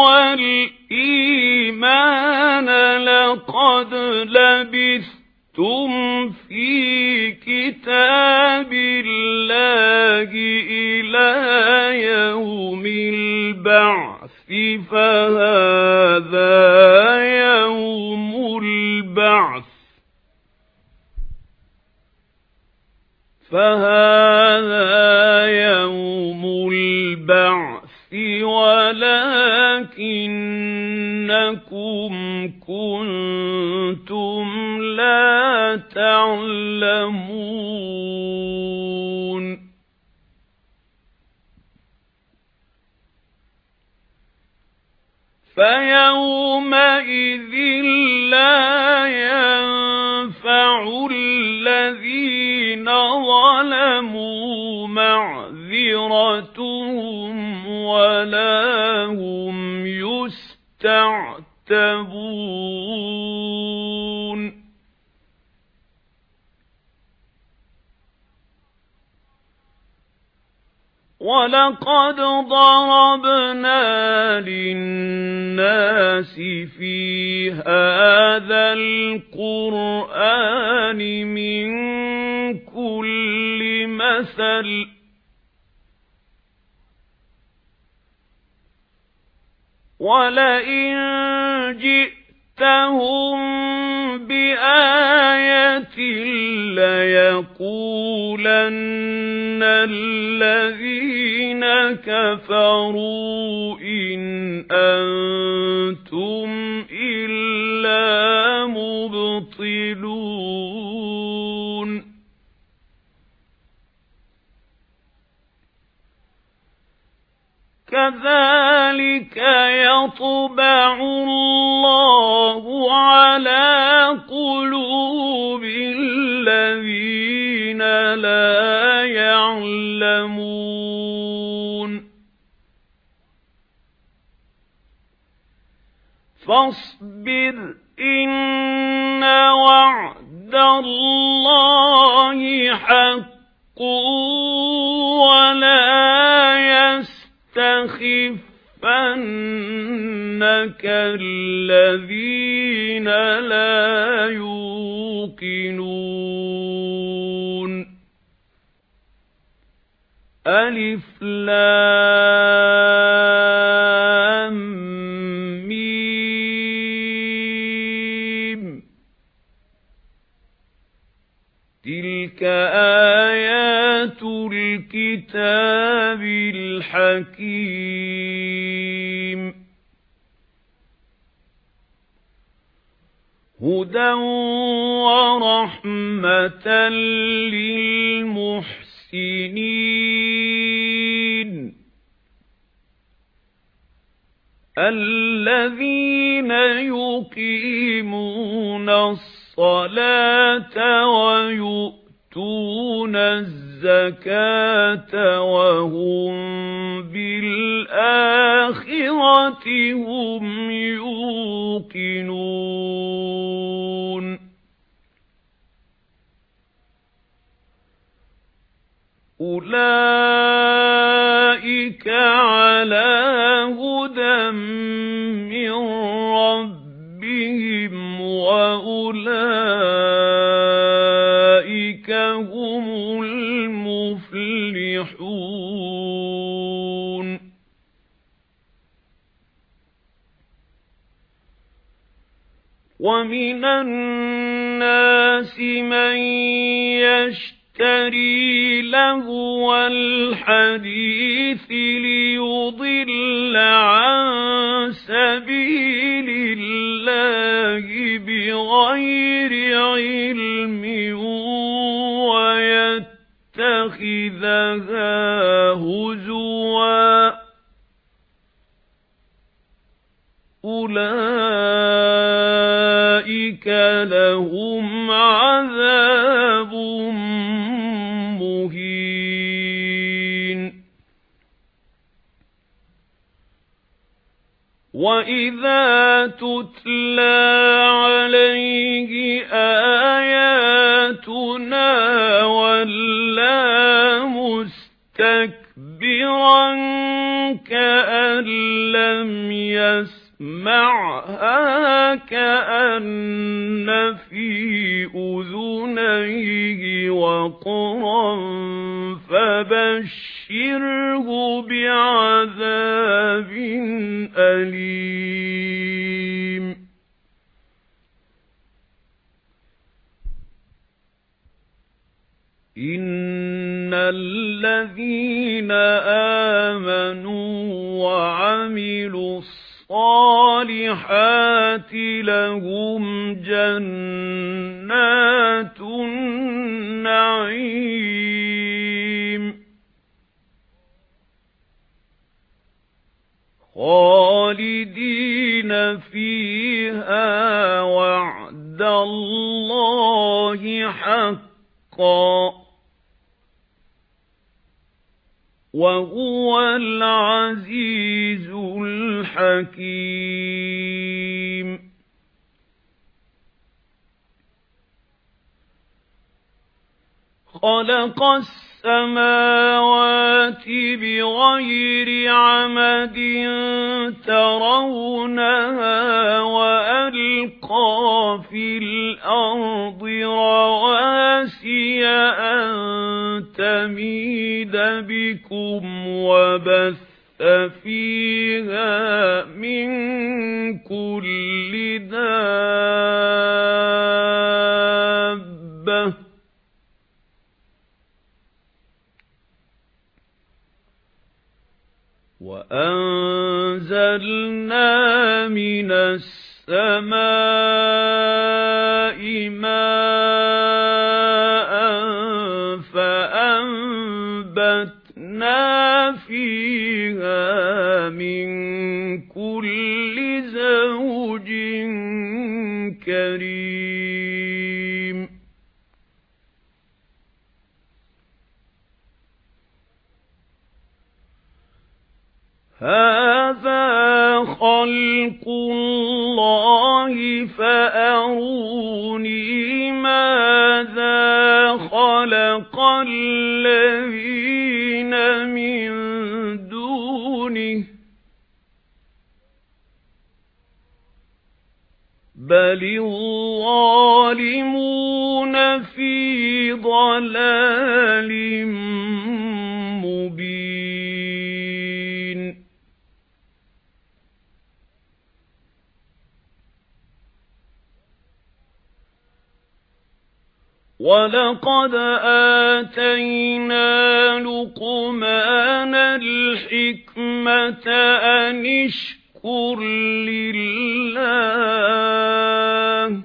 وَالْإِيمَانَ لَقَدْ لَبِثْتُمْ فِي كِتَابِ اللَّهِ إِلَى يَوْمِ الْبَعْثِ فَهَذَا يوم البعث ولكنكم كنتم لا تعلمون فيومئذ لا ينفع الذين ظلموا معذرتهم ولا هم يستعتبون وَلَقَدْ ضَرَبْنَا لِلنَّاسِ فِي هَذَا الْقُرْآنِ مِنْ كُلِّ مَثَلٍ وَلَئِنْ جِئْتَهُمْ بِآيَةٍ لَيَقُولَنَّ الَّذِينَ كَفَرُوا إِنْ أَنْتُمْ إِلَّا مُبْطِلُونَ كَذَلِكَ يَطْبَعُ اللَّهُ عَلَى قُلُوبِ الَّذِينَ لَا يَعْلَمُونَ فَاصْبِرْ إِنَّ وَعْدَ اللَّهِ حَقٌّ وَلَا يَسْتَخِفَّنَّكَ الَّذِينَ لَا يُوقِنُونَ أَلِفْ لَامْ مِيم تِلْكَ آيَاتُ الْكِتَابِ الْحَكِيمِ هُدًى وَرَحْمَةً لِلْمُحْسِنِينَ الَّذِينَ يُقِيمُونَ الصَّلَاةَ وَيُؤْتُونَ الزَّكَاةَ وَهُمْ بِالْآخِرَةِ هُمْ يُوقِنُونَ أُولَئِكَ عَلَى هُدًى مِّن رَّبِّهِمْ وَأُولَئِكَ هُمُ الْمُفْلِحُونَ وَمِنَ النَّاسِ مَن يَشْتَرِي لَهْوَ الْحَدِيثِ لِيُضِلَّ عَن سَبِيلِ اللَّهِ بِغَيْرِ عِلْمٍ وَيَتَّخِذَهَا هُزُوًا أُولَئِكَ لَهُمْ عَذَابٌ مُهِينٌ وَإِذَا تُتْلَى عَلَيْهِ آيَاتُنَا وَلَّى مُسْتَكْبِرًا كَأَن لَّمْ يَسْمَعْهَا كَأَنَّ فِي أُذُنَيْهِ وَقْرًا فَبَشِّرْهُ بِعَذَابٍ أَلِيمٍ إِنَّ الَّذِينَ آمَنُوا وَعَمِلُوا الصَّالِحَاتِ لَهُمْ جَنَّاتُ النَّعِيمِ خَالِدِينَ فِيهَا وَعْدَ اللَّهِ حَقًّا وَهُوَ الْعَزِيزُ الْحَكِيمُ خَلَقَ السَّمَاوَاتِ بِغَيْرِ عَمَدٍ تَرَوْنَهَا وَأَلْقَى فِي الْأَرْضِ رَوَاسِيَ أَن تَمِيدَ بِكُمْ وَبَثَّ فِيهَا مِن كُلِّ دَابَّةٍ وَأَنزَلْنَا مِنَ السَّمَاءِ مَاءً فَأَنبَتْنَا فِيهَا مِن كُلِّ زَوْجٍ كَرِيمٍ هَذَا خَلْقُ اللَّهِ فَأَرُونِي مَاذَا خَلَقَ الَّذِينَ مِن دُونِهِ بَلِ الظَّالِمُونَ فِي ضَلَالٍ مُبِينٍ وَلَقَدْ آتَيْنَا لُقْمَانَ الْحِكْمَةَ أَنِ اشْكُرْ لِلَّهِ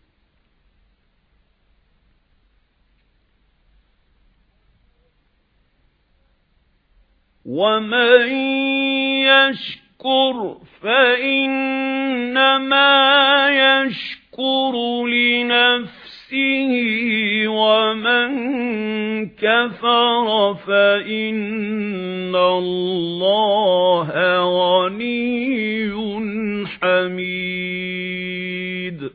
وَمَن يَشْكُرْ فَإِنَّمَا يَشْكُرُ لِنَفْسِهِ وَمَن كَفَرَ فَإِنَّ اللَّهَ غَنِيٌّ حَمِيدٌ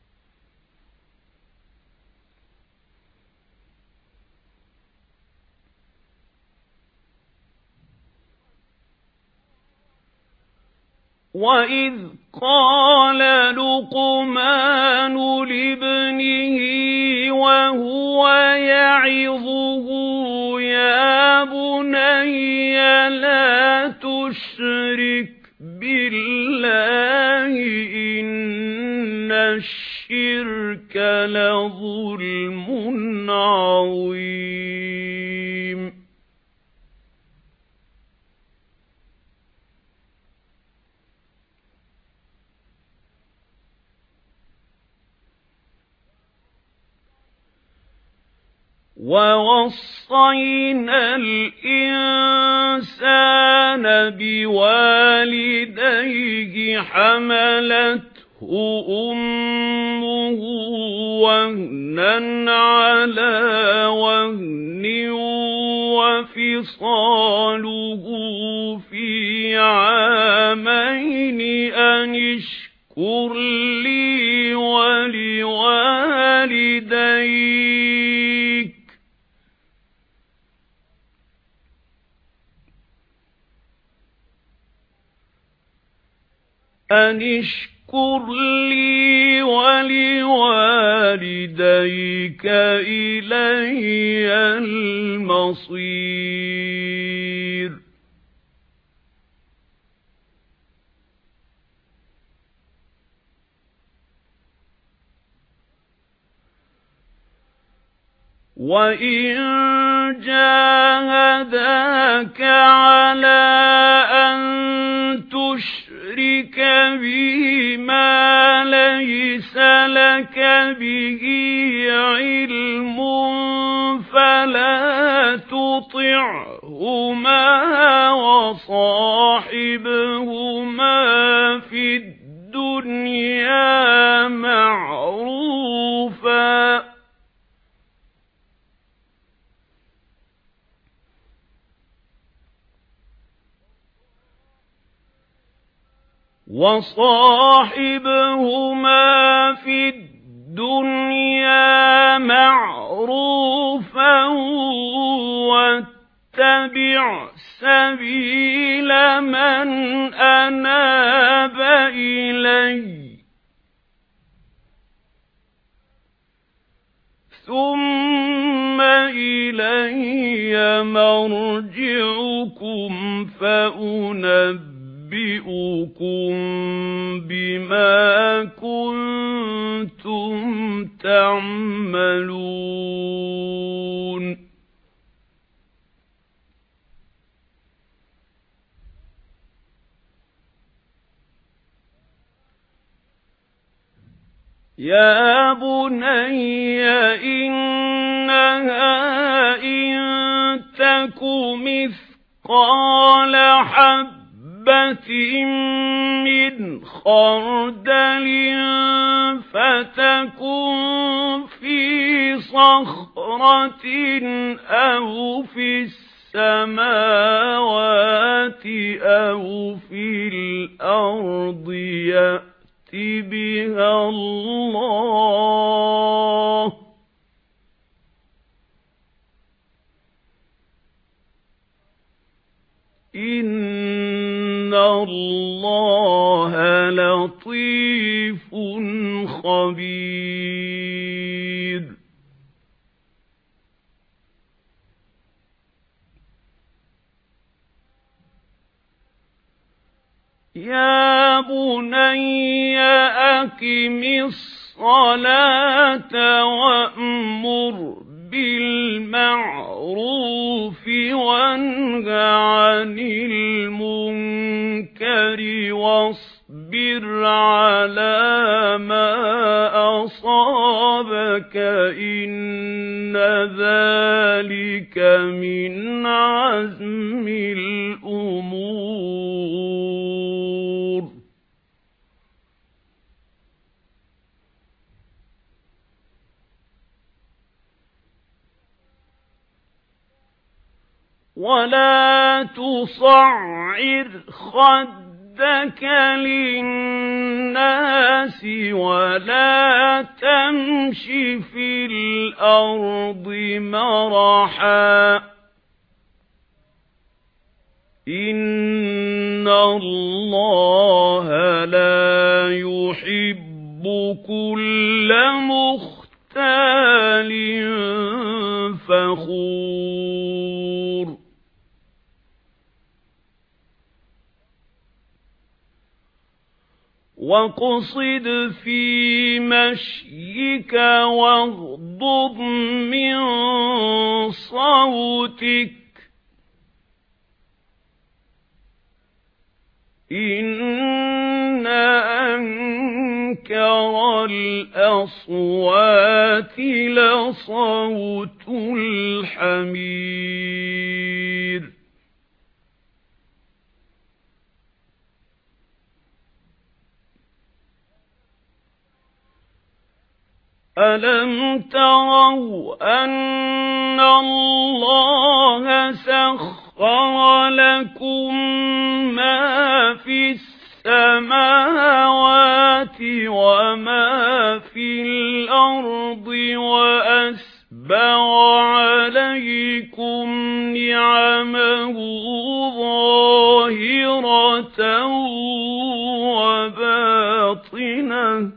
وَإِذْ قَالَ لُقْمَانُ لِابْنِهِ وَهُوَ يَعِظُهُ يَا بُنَيَّ لَا تُشْرِكْ بِاللَّهِ إِنَّ الشِّرْكَ لَظُلْمٌ عَظِيمٌ وَوَصَّيْنَا الْإِنسَانَ بِوَالِدَيْهِ حَمَلَتْهُ أُمُّهُ وَهْنًا عَلَى وَهْنٍ وَفِصَالُهُ فِي عَامَيْنِ أَنِ اشْكُرْ لِي وَلِوَالِدَيْكَ أَنِ اشْكُرْ لِي وَلِوَالِدَيْكَ إِلَيَّ الْمَصِيرُ وَإِن جَاهَدَاكَ عَلَى أَن تُشْرِكَ بِي مَا لَيْسَ لَكَ بِهِ عِلْمٌ فَلَا تُطِعْهُمَا وَصَاحِبْهُمَا فِي الدُّنْيَا مَعْرُوفًا وَصَاحِبْهُمَا فِي الدُّنْيَا مَعْرُوفًا وَاتَّبِعْ سَبِيلَ مَنْ أَنَابَ إِلَيَّ ثُمَّ إِلَيَّ مَرْجِعُكُمْ فَأُنَبِّئُكُم بِأُكُمْ بِمَا كُنتُمْ تَعْمَلُونَ يَا بُنَيَّ إِنَّهَا إِن تَكُ مِثْقَالَ حَبَّةٍ مِّنْ خَرْدَلٍ فَتَكُنْ فِي صَخْرَةٍ أَوْ فِي السَّمَاوَاتِ أَوْ فِي الْأَرْضِ يَأْتِ بِهَا اللَّهُ إِنَّ اللَّهَ لَطِيفٌ خَبِيرٌ يَا بُنَيَّ أَقِمِ الصَّلَاةَ وَأْمُرْ بِالْمَعْرُوفِ وَانْهَ عَنِ الْمُنكَرِ وَاصْبِرْ عَلَى مَا أَصَابَكَ إِنَّ ذَلِكَ مِنْ عَزْمِ الْأُمُورِ وَلَا تُصَعِّرْ خَدَّكَ لِلنَّاسِ وَلَا تَمْشِ فِي الْأَرْضِ مَرَحًا إِنَّ اللَّهَ لَا يُحِبُّ كُلَّ مُخْتَالٍ فَخُورٍ وَاقْصِدْ فِي مَشْيِكَ وَاغْضُضْ مِنْ صَوْتِكَ إِنَّ أَنكَرَ الْأَصْوَاتِ لَصَوْتُ الْحَمِيرِ أَلَمْ تَرَوْا أَنَّ اللَّهَ سَخَّرَ لَكُم مَّا فِي السَّمَاوَاتِ وَمَا فِي الْأَرْضِ وَأَسْبَغَ عَلَيْكُمْ نِعَمَهُ ظَاهِرَةً وَبَاطِنَةً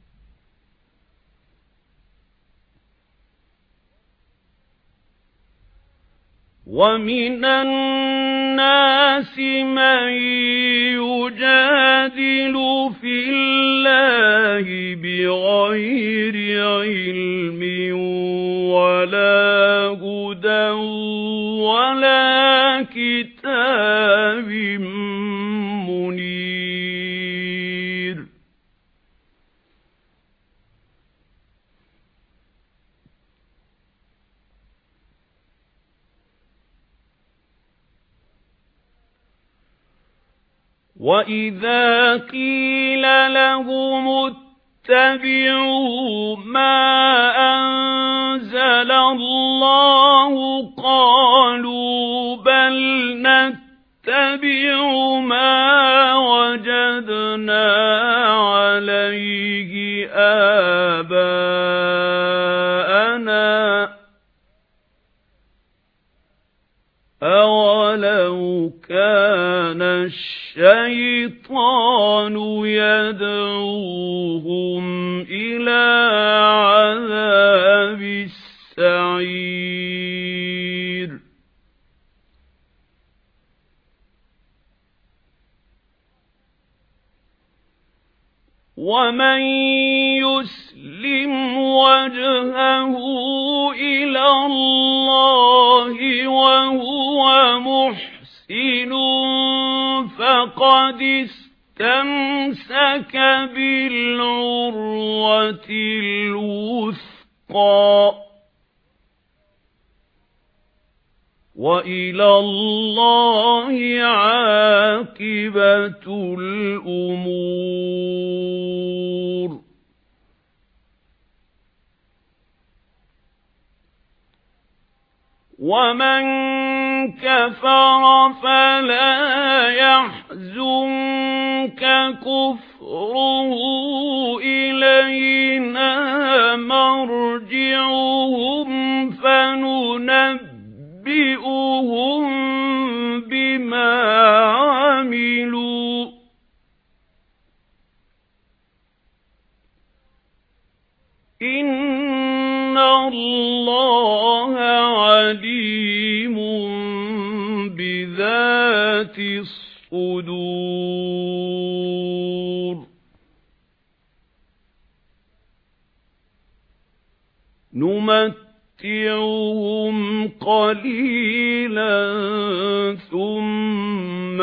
وَمِنَ النَّاسِ مَن يُجَادِلُ فِي اللَّهِ بِغَيْرِ عِلْمٍ عَلَى هُدًى وَلَا كِتَابٍ مُنِيرٍ وَإِذَا قِيلَ لَهُمُ اتَّبِعُوا مَا أَنزَلَ اللَّهُ قَالُوا بَلْ نَتَّبِعُ مَا وَجَدْنَا عَلَيْهِ آبَاءَنَا أَوَلَوْ كَانَ الشَّيْطَانُ يَدْعُوهُمْ إِلَى عَذَابِ السَّعِيرِ وَمَن يُسْلِمْ وَجْهَهُ إِلَى اللَّهِ وَهُوَ مُحْسِنٌ فَقَدِ اسْتَمْسَكَ بِالْعُرْوَةِ الْوُثْقَى وَإِلَى اللَّهِ عَاقِبَةُ الْأُمُورِ وَمَن كَفَرَ فَلَا يَحْزُنكَ كُفْرُهُ إِلَيْنَا مَرْجِعُهُمْ فَنُنَبِّئُهُم بِمَا عَمِلُوا إِنَّ اللَّهَ عَلِيمٌ بِذَاتِ الصُّدُورِ نُمَتِّعُهُمْ قَلِيلًا ثُمَّ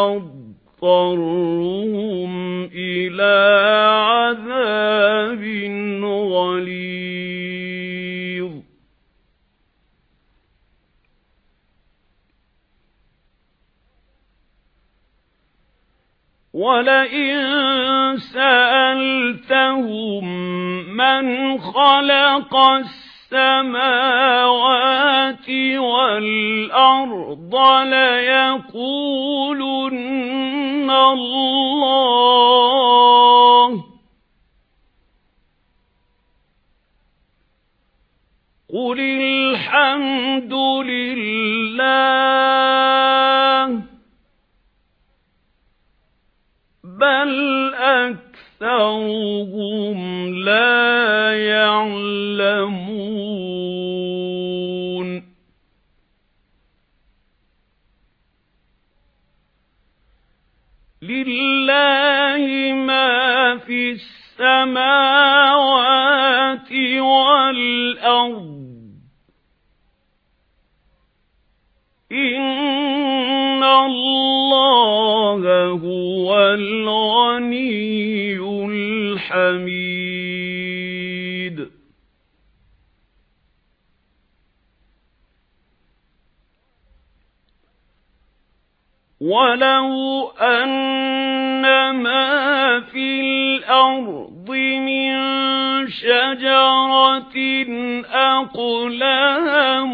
نَضْطَرُّهُمْ إِلَى عَذَابٍ غَلِيظٍ وَلَئِن سَأَلْتَهُم مَّنْ خَلَقَ السَّمَاوَاتِ وَالْأَرْضَ لَيَقُولُنَّ اللَّهُ قُلِ الْحَمْدُ لِلَّهِ بَلْ أَكْثَرُهُمْ لَا يَعْلَمُونَ لِلَّهِ مَا فِي السَّمَاوَاتِ وَالْأَرْضِ إِنَّ اللَّهَ هُوَ الْغَنِيُّ الْحَمِيدُ وَلَوْ أَنَّ مَا فِي الْأَرْضِ مِنْ شَجَرَةٍ أَقْلَامٌ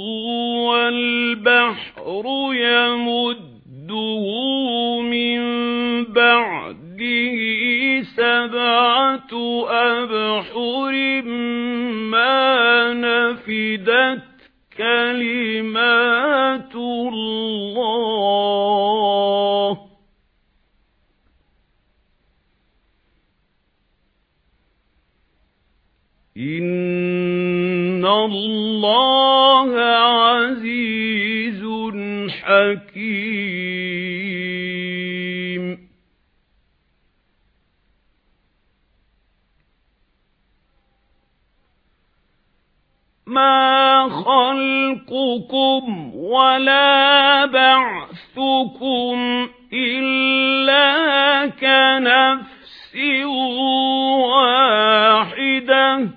وَالْبَحْرُ يَمُدُّهُ مِنْ بَعْدِهِ سَبْعَةُ أَبْحُرٍ مَا نَفِدَتْ كَلِمَاتُ اللَّهِ إِنَّ اللَّهَ عَزِيزٌ حَكِيمٌ مَا خَلْقُكُمْ وَلَا بَعْثُكُمْ إِلَّا كَنَفْسٍ وَاحِدَةٍ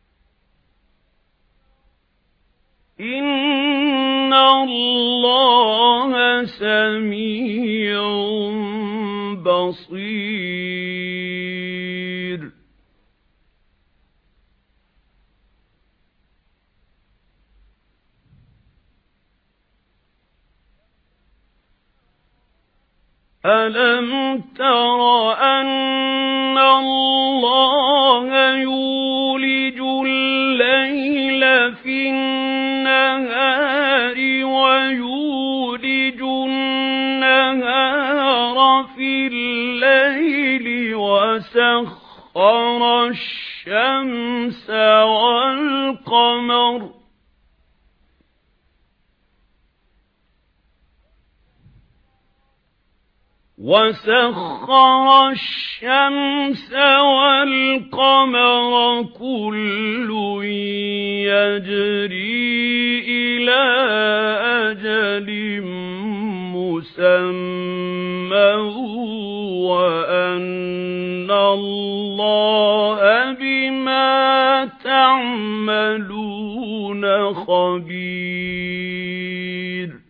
إِنَّ اللَّهَ سَمِيعٌ بَصِيرٌ. أَلَمْ تَرَ أَنَّ اللَّهَ يُولِجُ اللَّيْلَ فِي النَّهَارِ وَيُولِجُ النَّهَارَ فِي اللَّيْلِ وَسَخَّرَ الشَّمْسَ وَالْقَمَرَ وَسَخَّرَ الشَّمْسَ وَالْقَمَرَ كُلٌّ يَجْرِي إِلَى أَجَلٍ مُّسَمًّى وَأَنَّ اللَّهَ بِمَا تَعْمَلُونَ خَبِيرٌ.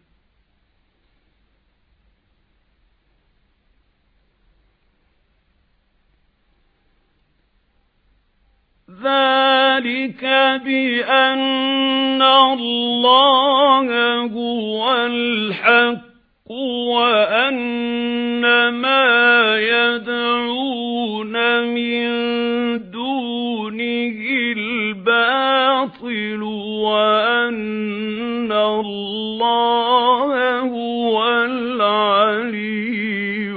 ذَلِكَ بِأَنَّ اللَّهَ هُوَ الْحَقُّ وَأَنَّ مَا يَدْعُونَ مِن دُونِهِ الْبَاطِلُ وَأَنَّ اللَّهَ هُوَ الْعَلِيُّ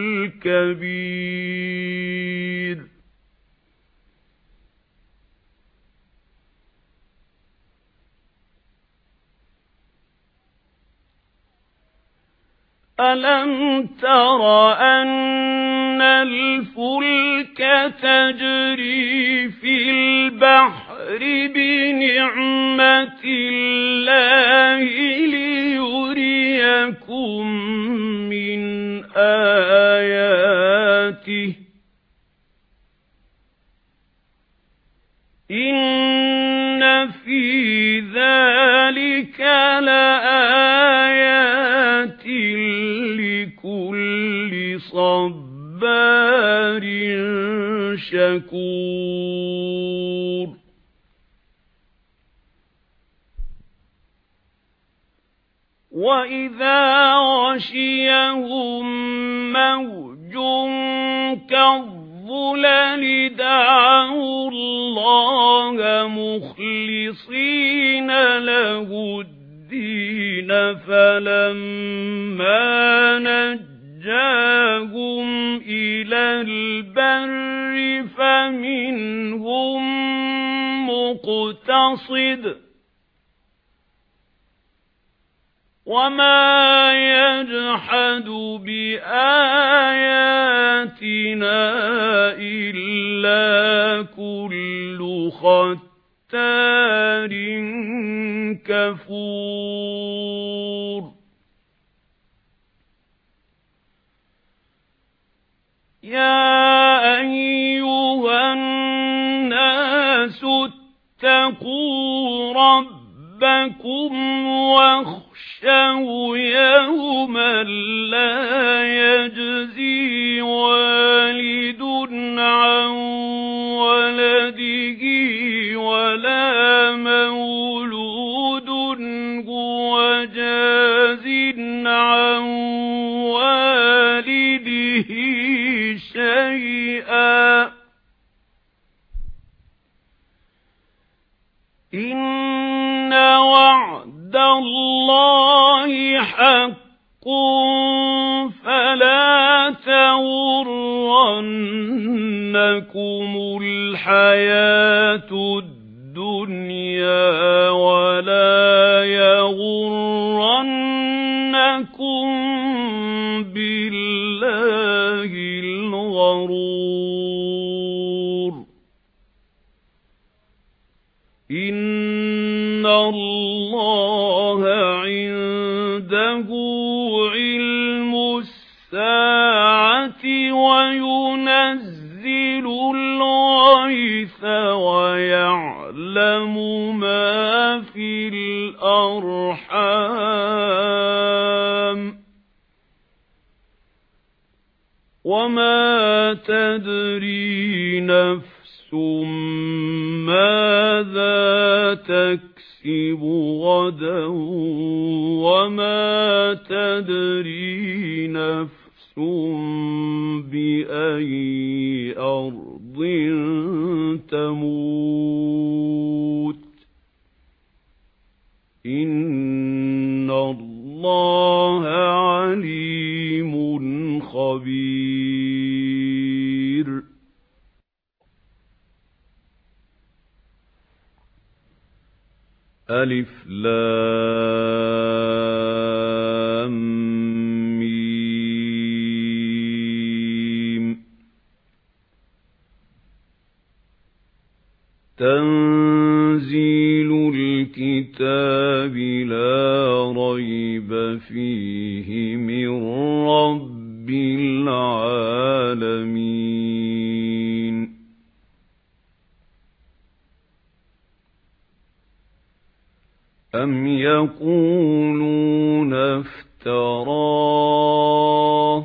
الْكَبِيرُ. أَلَمْ تَرَ أَنَّ الْفُلْكَ تَجْرِي فِي الْبَحْرِ بِنِعْمَتِ اللَّهِ لِيُرِيَكُم مِّنْ آيَاتِهِ إِنَّ فِي ذَلِكَ لَآيَاتٍ لِكُلِّ صَبَّارٍ شَكُورٍ. وَإِذَا غَشِيَهُم مَّوْجٌ كَالظُّلَلِ دَعَوُا اللَّهَ مُخْلِصِينَ لَهُ الدِّينَ فَلَمَّا نَجَّاهُمْ إِلَى الْبَرِّ فَمِنْهُم مُّقْتَصِدٌ وَمَا يَجْحَدُ بِآيَاتِنَا إِلَّا كُلُّ خَتَّارٍ كَفُورٍ. يَا أَيُّهَا النَّاسُ اتَّقُوا رَبَّكُمْ وَاخْشَوْا يَوْمًا لَّا يَجْزِي وَالِدٌ عَن وَلَدِهِ وَلَا مَوْلُودٌ هُوَ جَازٍ عَن وَالِدِهِ شَيْئًا إِنَّ وَعْدَ اللَّهِ حَقٌّ فَلَا تَغُرَّنَّكُمُ الْحَيَاةُ الدُّنْيَا وَلَا يَغُرَّنَّكُم بِاللَّهِ الْغَرُورُ. إِنَّ اللَّهَ عِندَهُ عِلْمُ السَّاعَةِ وَيُنَزِّلُ الْغَيْثَ وَيَعْلَمُ مَا فِي الْأَرْحَامِ وَمَا تَدْرِي نَفْسٌ مَاذَا تَكْسِبُ غَدًا وَمَا تَدْرِي نَفْسٌ بِأَيِّ أَرْضٍ تَمُوتُ إِنَّ اللَّهَ عَلِيمٌ خَبِيرٌ. ألف لام ميم تنزيل الكتاب لا ريب فيه من رب العالمين. أم يقولون افتراه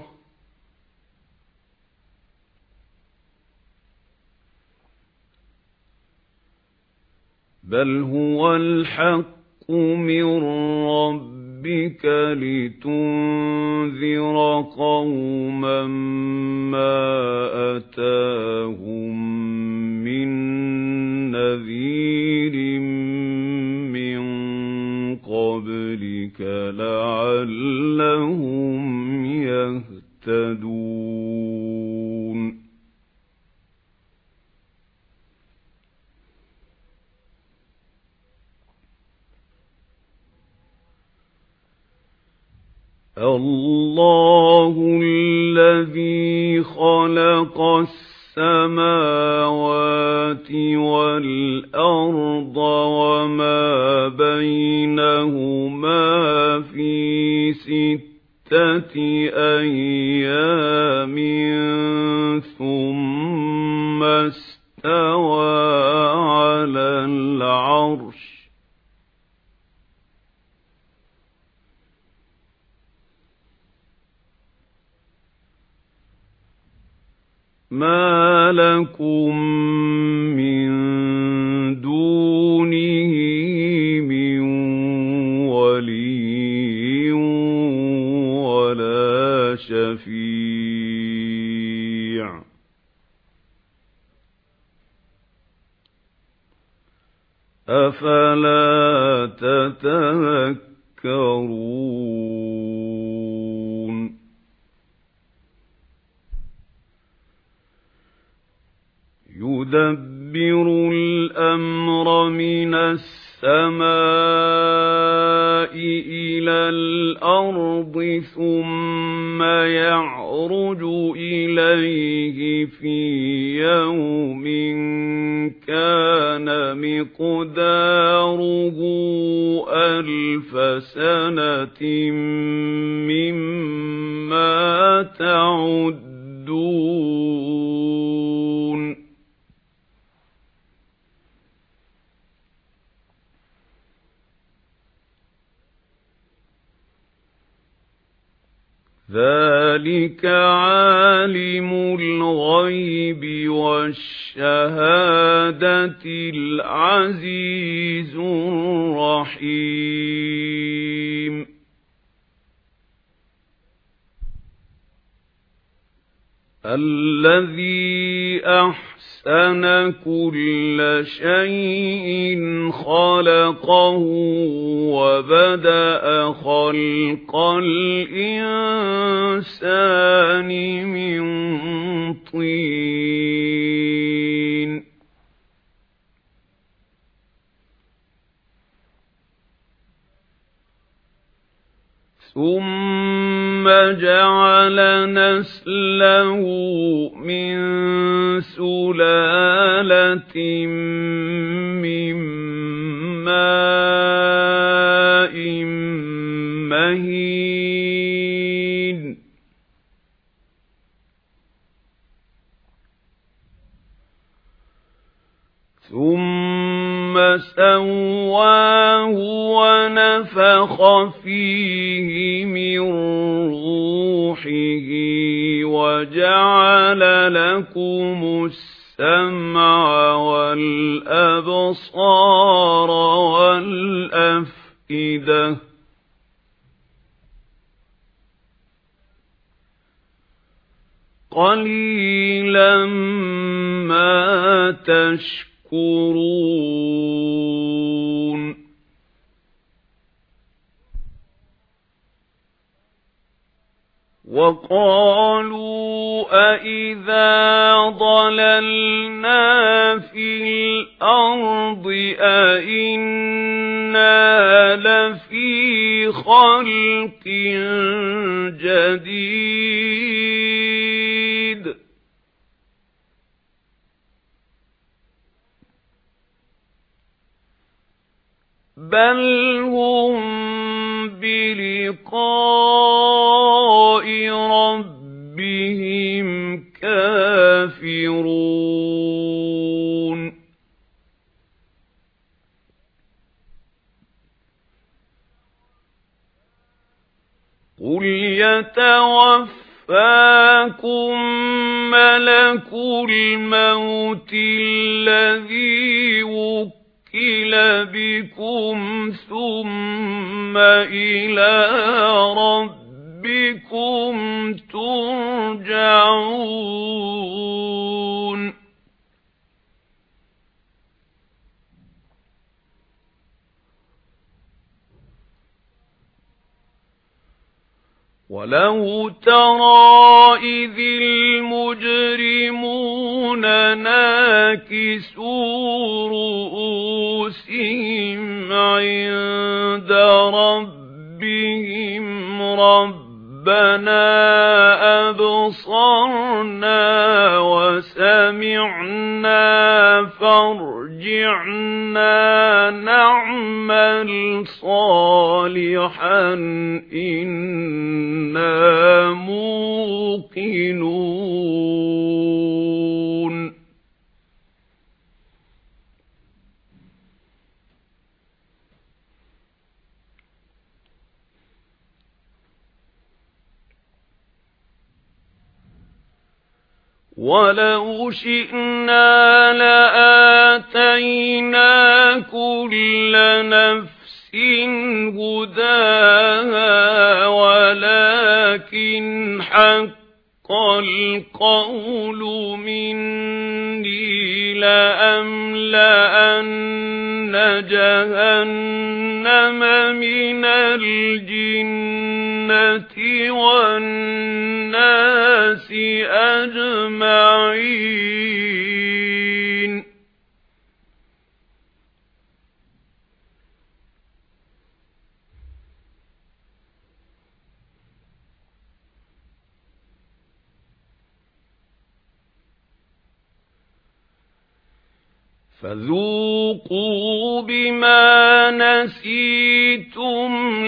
بل هو الحق من ربك لتنذر قوما ما أتاهم من نذير من قبلك لعلهم يهتدون. الله الذي خلق السماوات والأرض وما بينهما في ستة أيام ثم استوى على العرش ما لكم من دونه من ولي ولا شفيع أفلا تتذكرون. يدبر الأمر من السماء إلى الأرض ثم يعرج إليه في يوم كان مقداره ألف سنة مما تعدون. ذلك عالم الغيب والشهادة العزيز الرحيم. الذي أحسن كل شيء خلقه وبدأ خلق الإنسان من طين ثم جعل نسله من سلالة من ماء مهين ثم سواه ونفخ فيه من روحه وجعل لكم السمع والأبصار والأفئدة قليلا ما تشكرون وقالوا أإذا ضللنا في الأرض أإنا لفي خلق جديد بل هم بلقاء ربهم كافرون قل يتوفاكم ملك الموت الذي وكل بكم ثم إلى ربكم ترجعون ولو ترى إذ المجرمون ناكسوا رؤوسهم عند ربهم ربنا أبصرنا وسمعنا فارجعنا نعمل صالحا إنا موقنون ولو شئنا لآتينا كل نفس هداها ولكن حق القول مني لأملأن جهنم من الجنة والناس أجمعين فذوقوا بما نسيتم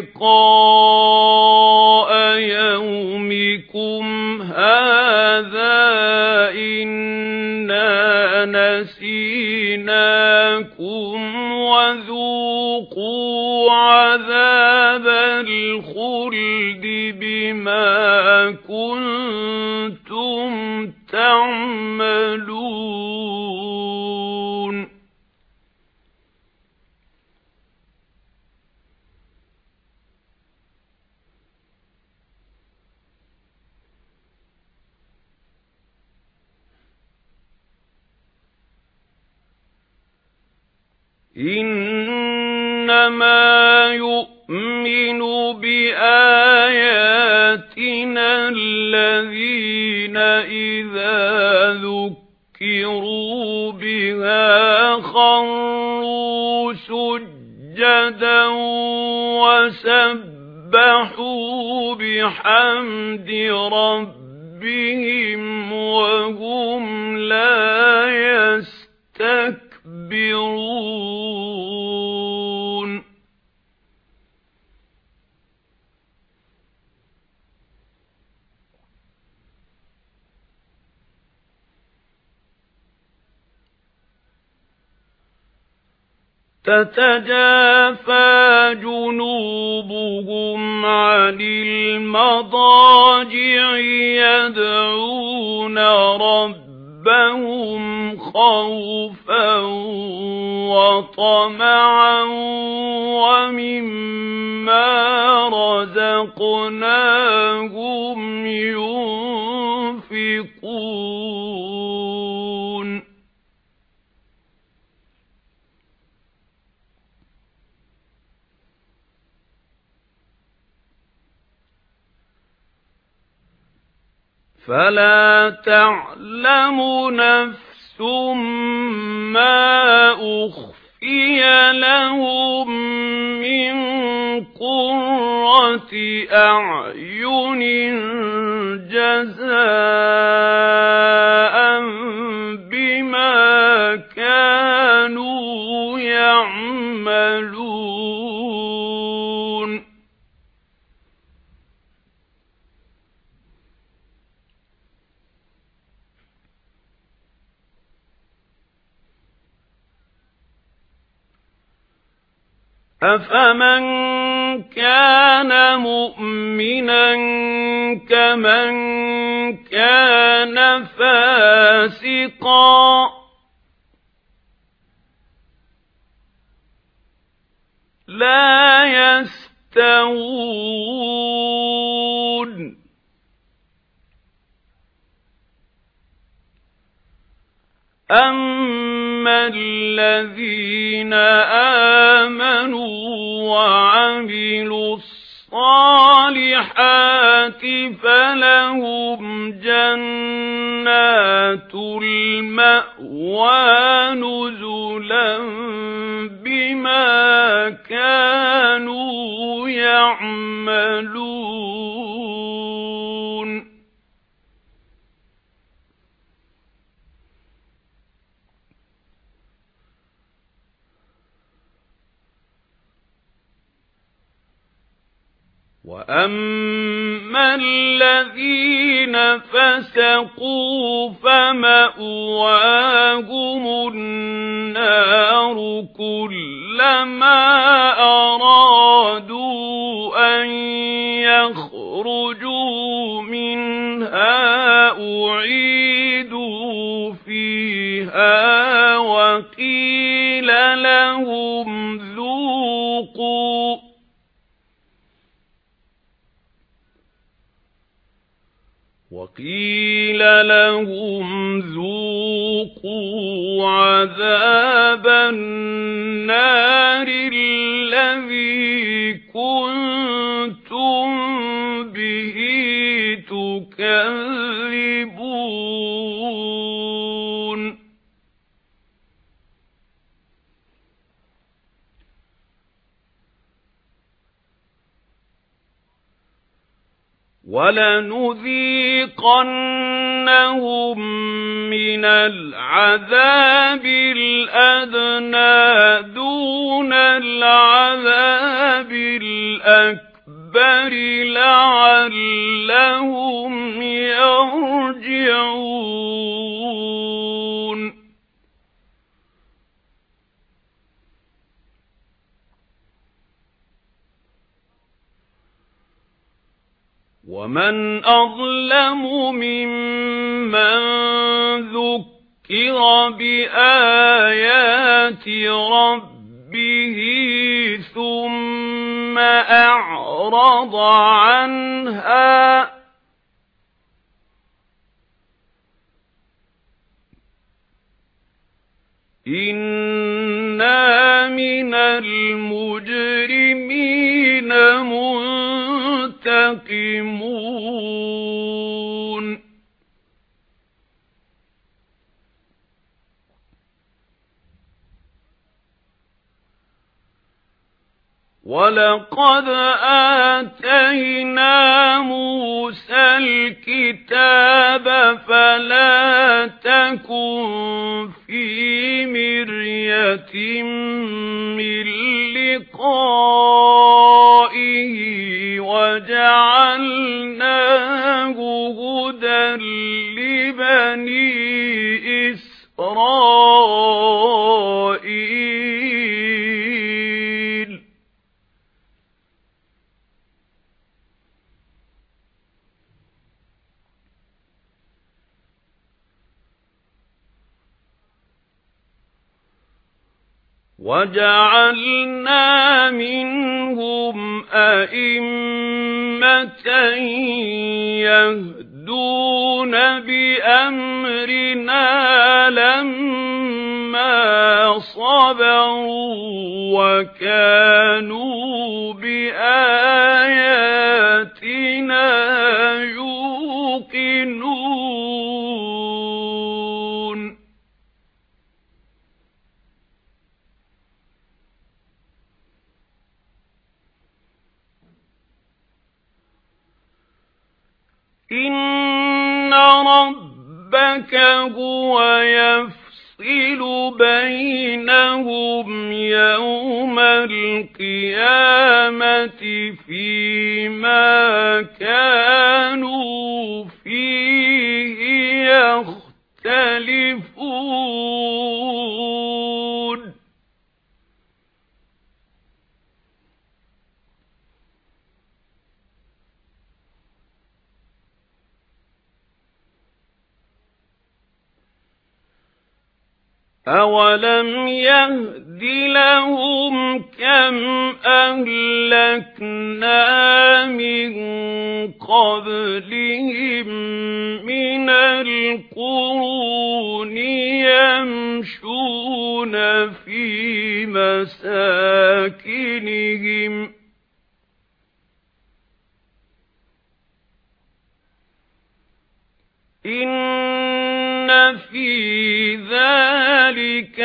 لقاء يومكم هذا إنا نسيناكم وذوقوا عذاب الخلد بما كنتم تعملون إنما يؤمن بآياتنا الذين إذا ذكروا بها خروا سجدا وسبحوا بحمد ربهم وهم لا يستكبرون تتجافى جنوبهم عن المضاجع يدعون ربهم خوفا وطمعا ومما رزقناهم ينفقون فلا تعلم نفس ما أخفي لهم من قرة أعين جزاء بما كانوا يعملون أفمن كان مؤمنا كمن كان فاسقا لا يستوون أما الذين آمنوا وعملوا الصالحات فلهم جنات المأوى نزلا بما كانوا يعملون وَأَمَّا الَّذِينَ فَسَقُوا فَمَأْوَاهُمُ النَّارُ كُلَّمَا أَرَادُوا أَن يَخْرُجُوا مِنْهَا أُعِيدُوا فِيهَا وَقِيلَ لَهُمْ ذُوقُوا وَقِيلَ لَهُمْ ذُوقُوا عَذَابَ النَّارِ الَّذِي كُنتُم بِهِ تُكَذِّبُونَ وَلَنُذِيقَنَّهُم مِّنَ الْعَذَابِ الْأَدْنَىٰ دُونَ الْعَذَابِ الْأَكْبَرِ لَعَلَّهُمْ يَرْجِعُونَ وَمَنْ أَظْلَمُ مِمَّن ذُكِّرَ بِآيَاتِ رَبِّهِ ثُمَّ أَعْرَضَ عَنْهَا إِنَّا مِنَ الْمُجْرِمِينَ مُنْتَقِمُونَ وَلَقَدْ آتَيْنَا مُوسَى الْكِتَابَ فَلَا تَكُنْ فِي مِرْيَةٍ مِّن لِّقَائِهِ وَجَعَلْنَاهُ هُدًى لِّبَنِي إِسْرَائِيلَ وَجَعَلْنَا مِنْهُمْ أَئِمَّةً يَهْدُونَ بِأَمْرِنَا لَمَّا صَبَرُوا وَكَانُوا بِآيَاتِنَا يُوقِنُونَ إِنَّ رَبَّكَ هُوَ يَفْصِلُ بَيْنَهُمْ يَوْمَ الْقِيَامَةِ فِيمَا كَانُوا فِيهِ يَخْتَلِفُونَ أَوَلَمْ يَهْدِ لَهُمْ كَمْ أَهْلَكْنَا مِنْ قَبْلِهِمْ مِنَ الْقُرُونِ يَمْشُونَ فِي مَسَاكِنِهِمْ إِنَّ فِي ذَلِكَ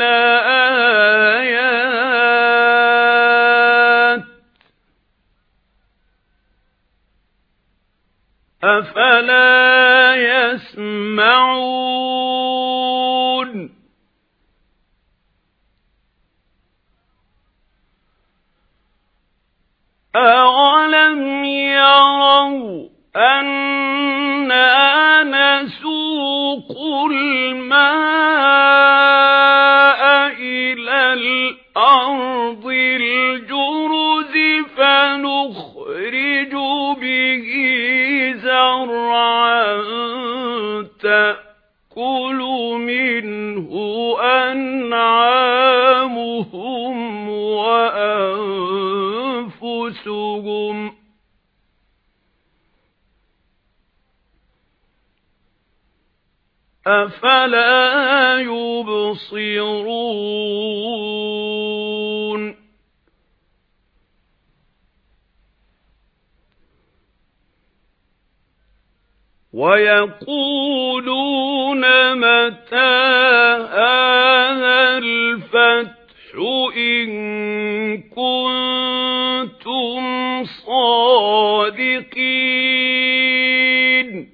لَآيَاتٍ أَفَلَا يَسْمَعُونَ أَوَلَمْ يَرَوْا أَنَّا نَسُوقُ الْمَاءَ إِلَى الْأَرْضِ الْجُرُزِ فَنُخْرِجُ بِهِ زَرْعًا تَأْكُلُ مِنْهُ أَنْعَامُهُمْ وَأَنْفُسُهُمْ أَفَلَا يُبْصِرُونَ وَيَقُولُونَ مَتَى هَذَا الْفَتْحُ إِن كُنتُمْ صَادِقِينَ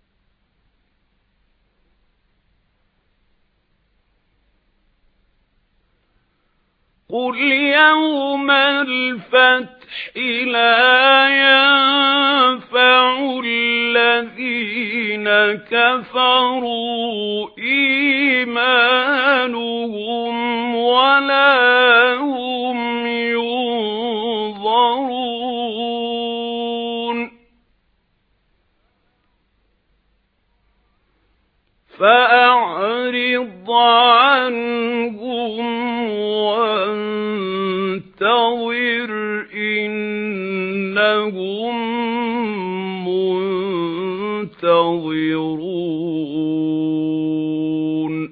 قُلْ يَوْمَ الْفَتْحِ لَا يَنفَعُ الَّذِينَ كَفَرُوا إِيمَانُهُمْ وَلَا هُمْ يُنظَرُونَ فَأَعْرِضْ عَنْهُمْ وَانتَظِرْ إِنَّهُمْ مُنتَظِرُونَ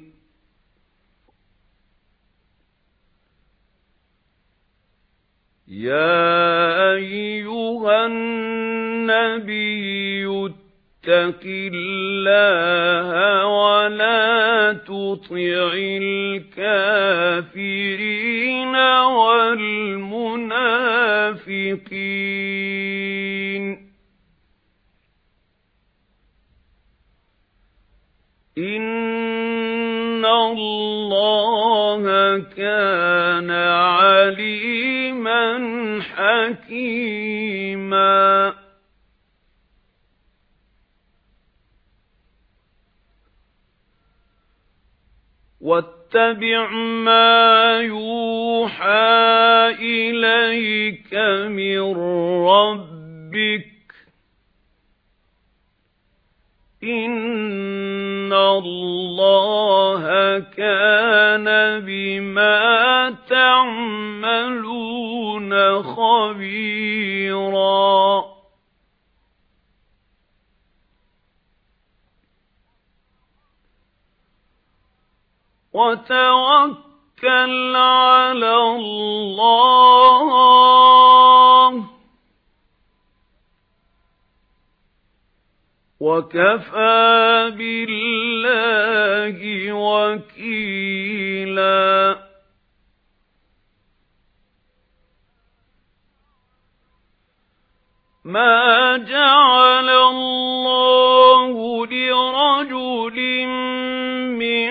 يَا أَيُّهَا النَّبِيُّ اتَّقِ اللَّهَ وَلَا تُطِعِ الْكَافِرِينَ وَالْمُنَافِقِينَ إِنَّ اللَّهَ كَانَ عَلِيمًا حَكِيمًا وَاتَّبِعْ مَا يُوحَى إِلَيْكَ مِنْ رَبِّكَ إِنَّ اللَّهَ كَانَ بِمَا تَعْمَلُونَ خَبِيرًا وَتَوَكَّلْ عَلَى اللَّهِ وَكَفَى بِاللَّهِ وَكِيلًا مَا جَعَلَ اللَّهُ لِرَجُلٍ مِّن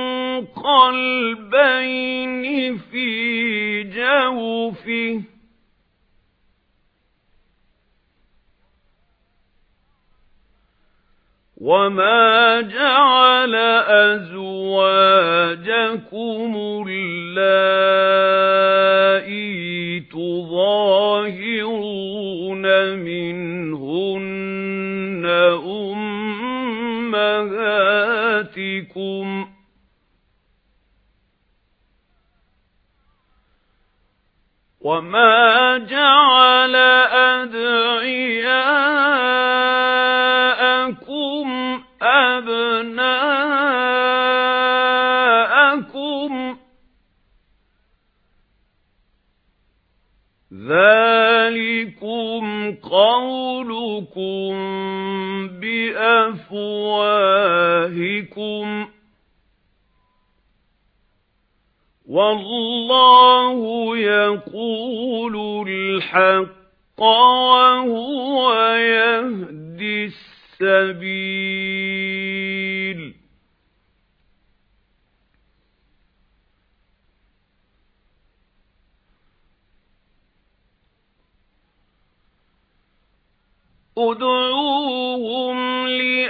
قَلْبَيْنِ فِي جَوْفِهِ وَمَا جَعَلَ أَزْوَاجَكُمُ اللَّائِي تُظَاهِرُونَ مِنْهُنَّ أُمَّهَاتِكُمْ وَمَا جَعَلَ أَدْعِيَاءَكُمْ أَبْنَاءَكُمْ ذَلِكُمْ قَوْلُكُمْ بِأَفْوَاهِكُمْ وَاللَّهُ يَقُولُ الْحَقَّ وَهُوَ يَهْدِي السَّبِيلَ ادْعُوهُمْ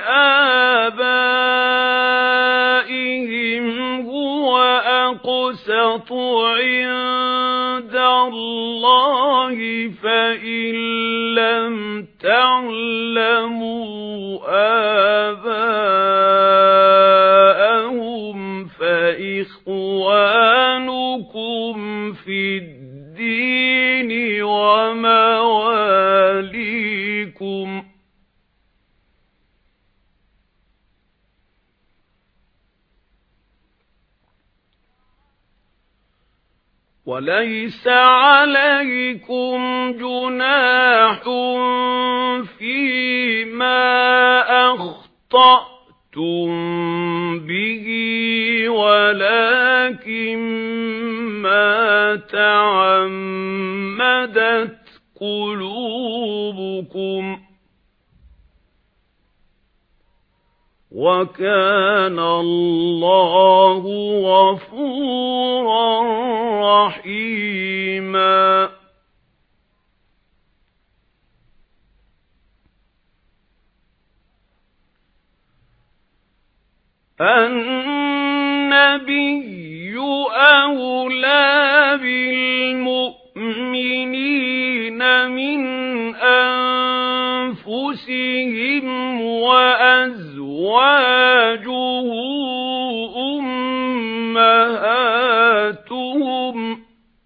لِآبَائِهِمْ هُوَ أَقْسَطُ عِندَ اللَّهِ فَإِن لَّمْ تَعْلَمُوا آبَاءَهُمْ فَإِخْوَانُكُمْ فِي الدِّينِ وَمَوَالِيكُمْ وَلَيْسَ عَلَيْكُمْ جُنَاحٌ فِيمَا أَخْطَأْتُم بِهِ وَلَكِن مَّا تَعَمَّدَتْ قُلُوبُكُمْ وَكَانَ اللَّهُ غَفُورًا رَّحِيمًا النَّبِيُّ أَوْلَى بِالْمُؤْمِنِينَ مِنْ أَنفُسِهِمْ وَأَزْوَاجُهُ أُمَّهَاتُهُمْ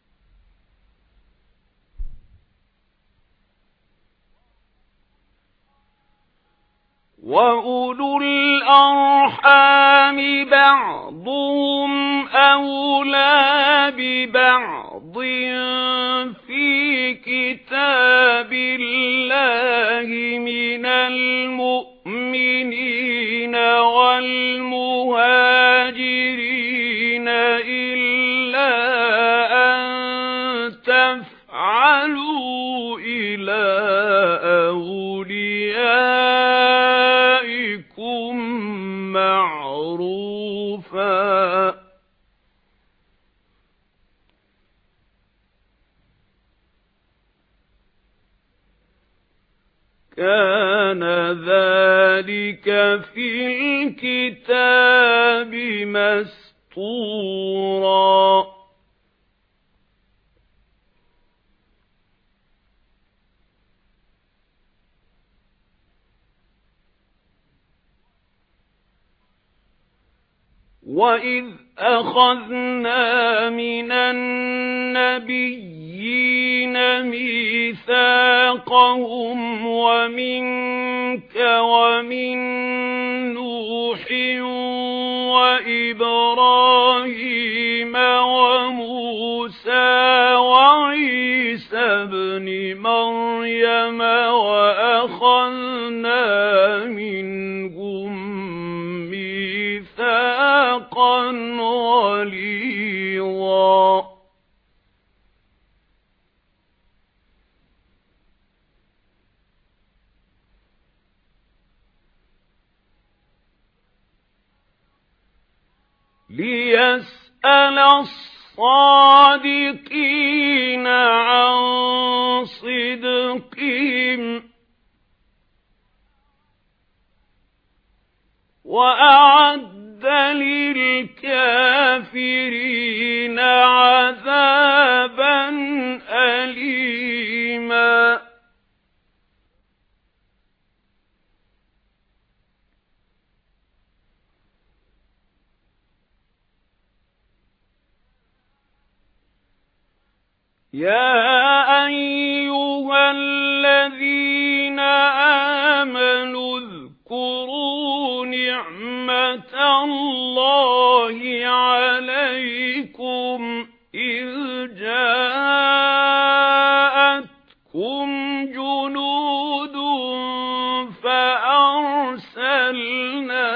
وَأُولُو الْأَرْحَامِ بَعْضُهُمْ أَوْلَى بِبَعْضٍ فِي كِتَابِ اللَّهِ مِنَ الْمُؤْمِنِينَ وَالْمُهَاجِرِينَ إِلَّا أَن تَفْعَلُوا إِلَى أَوْلِيَائِكُمْ مَعْرُوفًا كَانَ ذَلِكَ فِي الْكِتَابِ مَسْطُورًا وَإِذْ أَخَذْنَا مِنَ النَّبِيِّينَ مِيثَاقَهُمْ وَمِنكَ وَمِن نُّوحٍ وَإِبْرَاهِيمَ وَمُوسَى وَعِيسَى ابْنِ مَرْيَمَ وَأَخَذْنَا مِنْهُم مِّيثَاقًا غَلِيظًا. لِيَسْأَلَ الصَّادِقِينَ عَن صِدْقِهِمْ وَأَعَدَّ لِلْكَافِرِينَ عَذَابًا أَلِيمًا. يَا أَيُّهَا الَّذِينَ آمَنُوا اذْكُرُوا نِعْمَةَ اللَّهِ عَلَيْكُمْ إِذْ جَاءَتْكُمْ جُنُودٌ فَأَرْسَلْنَا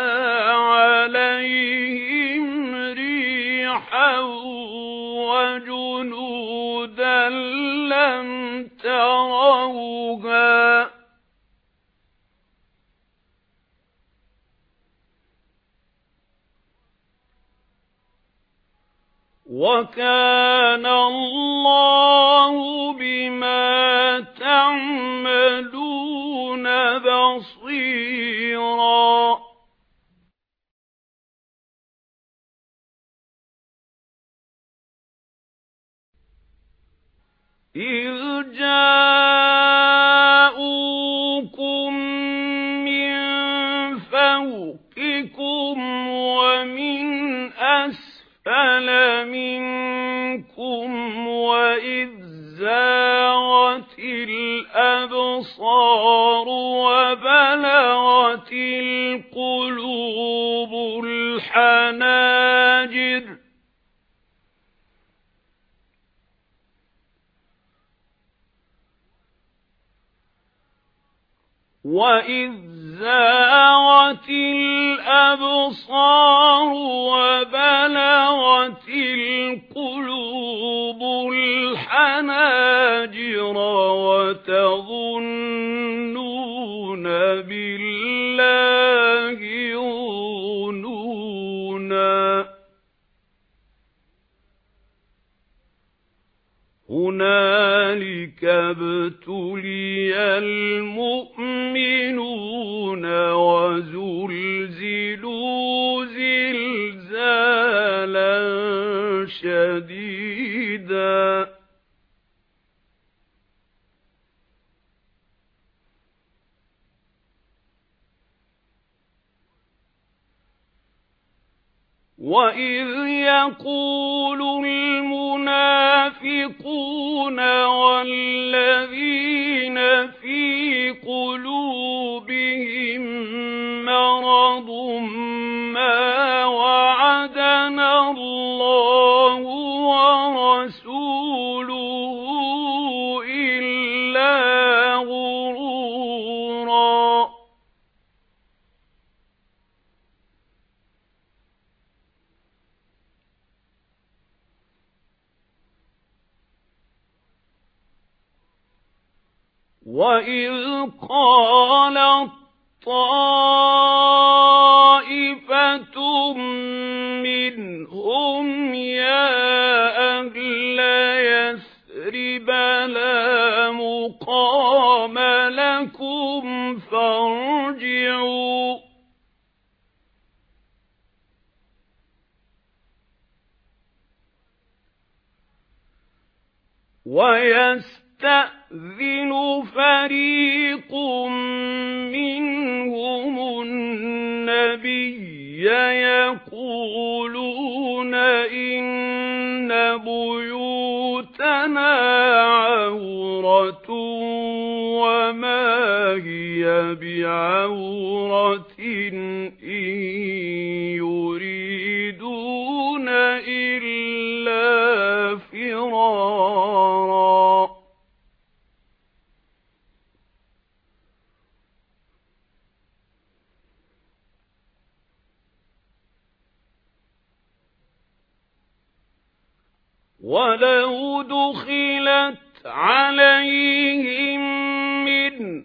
عَلَيْهِمْ رِيحًا وَجُنُودًا لَّمْ تَرَوْهَا وَكَانَ اللَّهُ بِمَا تَعْمَلُونَ بَصِيرًا. إِذْ جَاءُوكُم مِّن فَوْقِكُمْ وَمِنْ أَسْفَلَ مِنكُمْ وَإِذْ زَاغَتِ الْأَبْصَارُ وَبَلَغَتِ الْقُلُوبُ الْحَنَاجِرَ وَإِذْ زَاغَتِ الْأَبْصَارُ وَبَلَغَتِ الْقُلُوبُ الْحَنَاجِرَ وَتَظُنُّونَ بِاللَّهِ الظُّنُونَا. هُنَالِكَ ابْتُلِيَ الْمُؤْمِنُونَ وَزُلْزِلُوا زِلْزَالًا شَدِيدًا. وَإِذْ يَقُولُ الْمُنَافِقُونَ وَالَّذِينَ فِي قُلُوبِهِم مَّرَضٌ مَّا وَعَدَنَا اللَّهُ وَرَسُولُهُ إِلَّا غُرُورًا. وَإِذْ قَالَت طَّائِفَةٌ مِّنْهُمْ يَا أَهْلَ يَثْرِبَ لَا مُقَامَ لَكُمْ فَارْجِعُوا وَيَسْتَأْذِنُ فَرِيقٌ مِّنْهُمُ النَّبِيَّ يَقُولُونَ لنا عورة وما هي بعورة إن يريدون إلا فرارا ولو دخلت عليهم من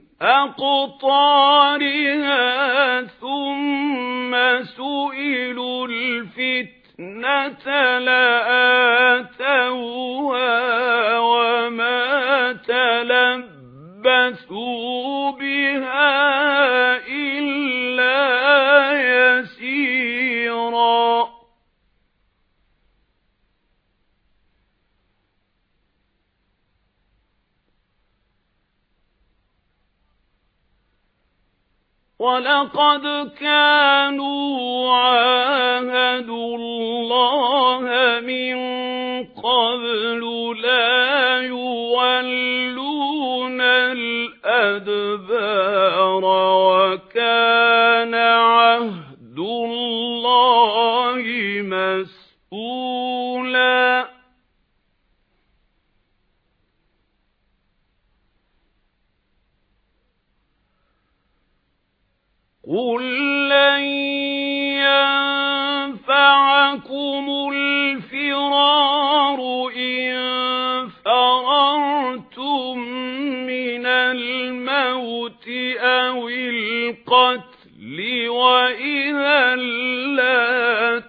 أقطارها ثم سئلوا الفتنة لآتوها وما تلبثوا بها إلا يسيرا وَلَقَدْ كَانُوا عَاهَدُوا اللَّهَ مِنْ قَبْلُ لَا يُوَلُّونَ الْأَدْبَارَ وَكَانَ عَهْدُ اللَّهِ مَسْئُولًا قُل لَّن يَنفَعَكُمُ الْفِرَارُ إِن فَرَرْتُم مِّنَ الْمَوْتِ أَوِ الْقَتْلِ وَإِذًا لَّا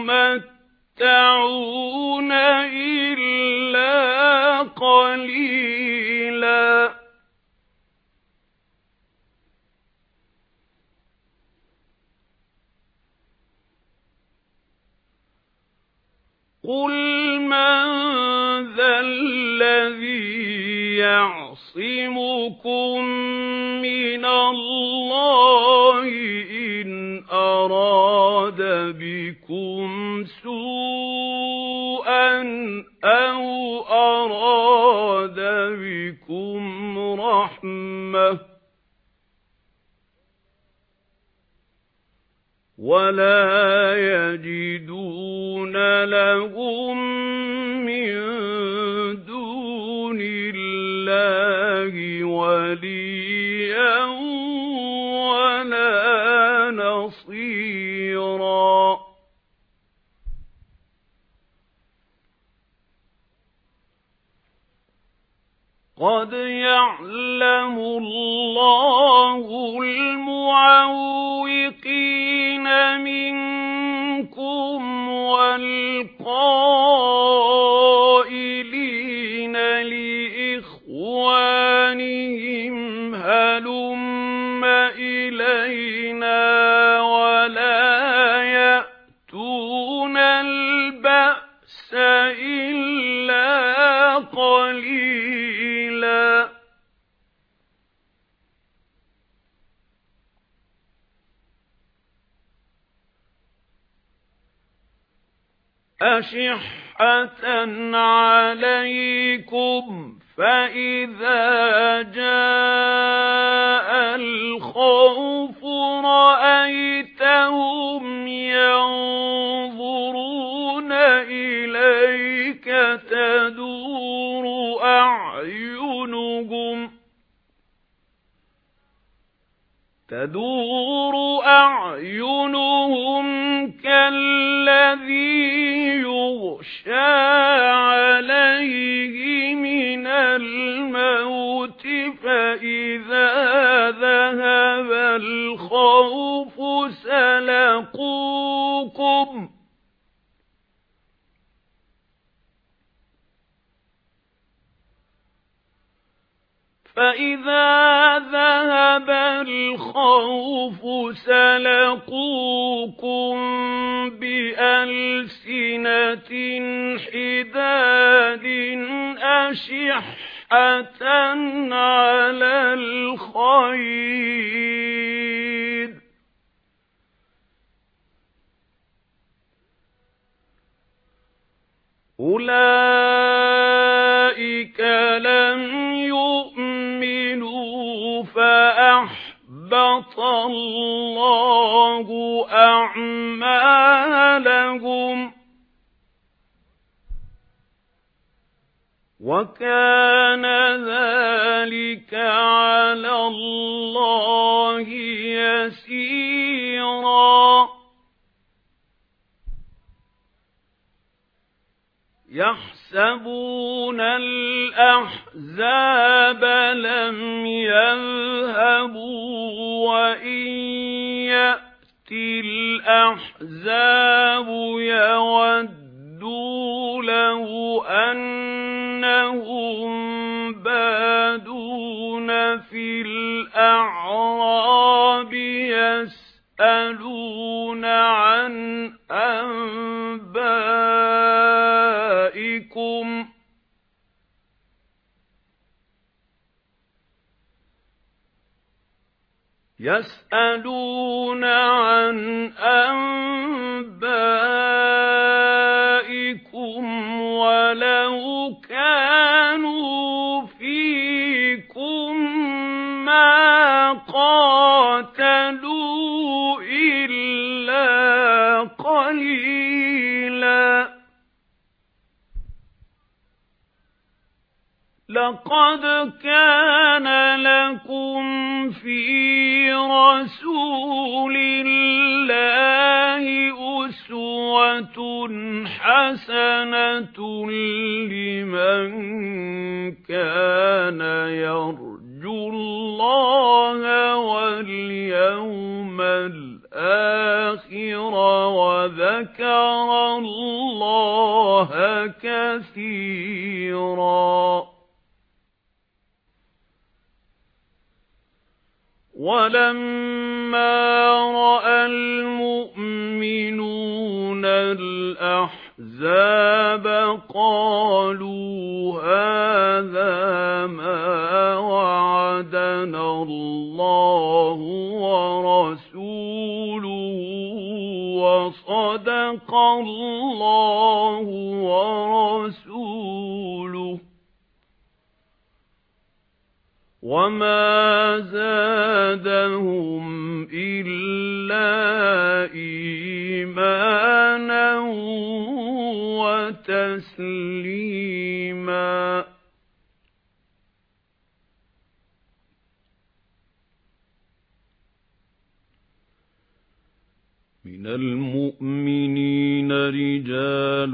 تُمَتَّعُونَ إِلَّا قَلِيلًا قُلْ مَنْ ذَا الَّذِي يَعْصِمُكُمْ مِنَ اللَّهِ إِنْ أَرَادَ بِكُمْ سُوءًا أَوْ أَرَادَ بِكُمْ رَحْمَةً وَلَا يَجِدُونَ لَهُم مِّن دُونِ اللَّهِ وَلِيًّا وَلَا نَصِيرًا قَدْ يَعْلَمُ اللَّهُ الْمُعَوِّقِينَ مِنكُمْ وَالْقَائِلِينَ لِإِخْوَانِهِمْ هَلُمَّ إِلَيْنَا وَلَا يَأْتُونَ الْبَأْسَ إِلَّا قَلِيلًا أَشِحَّةً عَلَيْكُمْ فَإِذَا جَاءَ الْخَوْفُ رَأَيْتَهُمْ يَنظُرُونَ إِلَيْكَ تَدُورُ أَعْيُنُهُمْ تَدُورُ أَعْيُنُهُمْ كَالَّذِي يُغْشَى عَلَيْهِ مِنَ الْمَوْتِ فَإِذَا ذَهَبَ الْخَوْفُ سَلَقُوكُمْ فَإِذَا ذَهَبَ الْخَوْفُ سَلَقُوكُم بِأَلْسِنَةٍ حِدَادٍ أَشِحَّةً عَلَى الْخَيْرِ أُولَئِكَ اللَّهُ أَعْمَالَهُمْ وَكَانَ ذَلِكَ عَلَى اللَّهِ يَسِيرًا يَحْسَبُونَ الْأَحْزَابَ لَمْ يَذْهَبُوا وَإِنْ يَأْتِ الْأَحْزَابُ يَوَدُّوا لَوْ أَنَّهُمْ بَادُونَ فِي الْأَعْرَابِ يَسْأَلُونَ عَنْ أَنْبَائِكُمْ يَسْأَلُونَ عَنْ أَنْبَائِكُمْ وَلَوْ كَانُوا فِيكُمْ مَا قَاتَلُوا إِلَّا قَلِيلًا لَقَدْ كَانَ لَكُمْ فِي رَسُولِ اللَّهِ أُسْوَةٌ حَسَنَةٌ لِمَنْ كَانَ يَرْجُو اللَّهَ وَالْيَوْمَ الْآخِرَ وَذَكَرَ اللَّهَ كَثِيرًا وَلَمَّا رَأَى الْمُؤْمِنُونَ الْأَحْزَابَ قَالُوا هَذَا مَا وَعَدَنَا اللَّهُ وَرَسُولُهُ وَصَدَقَ اللَّهُ وَرَسُولُهُ وَمَا زَادَهُمْ إِلَّا إِيمَانًا وَتَسْلِيمًا مِنَ الْمُؤْمِنِينَ رِجَالٌ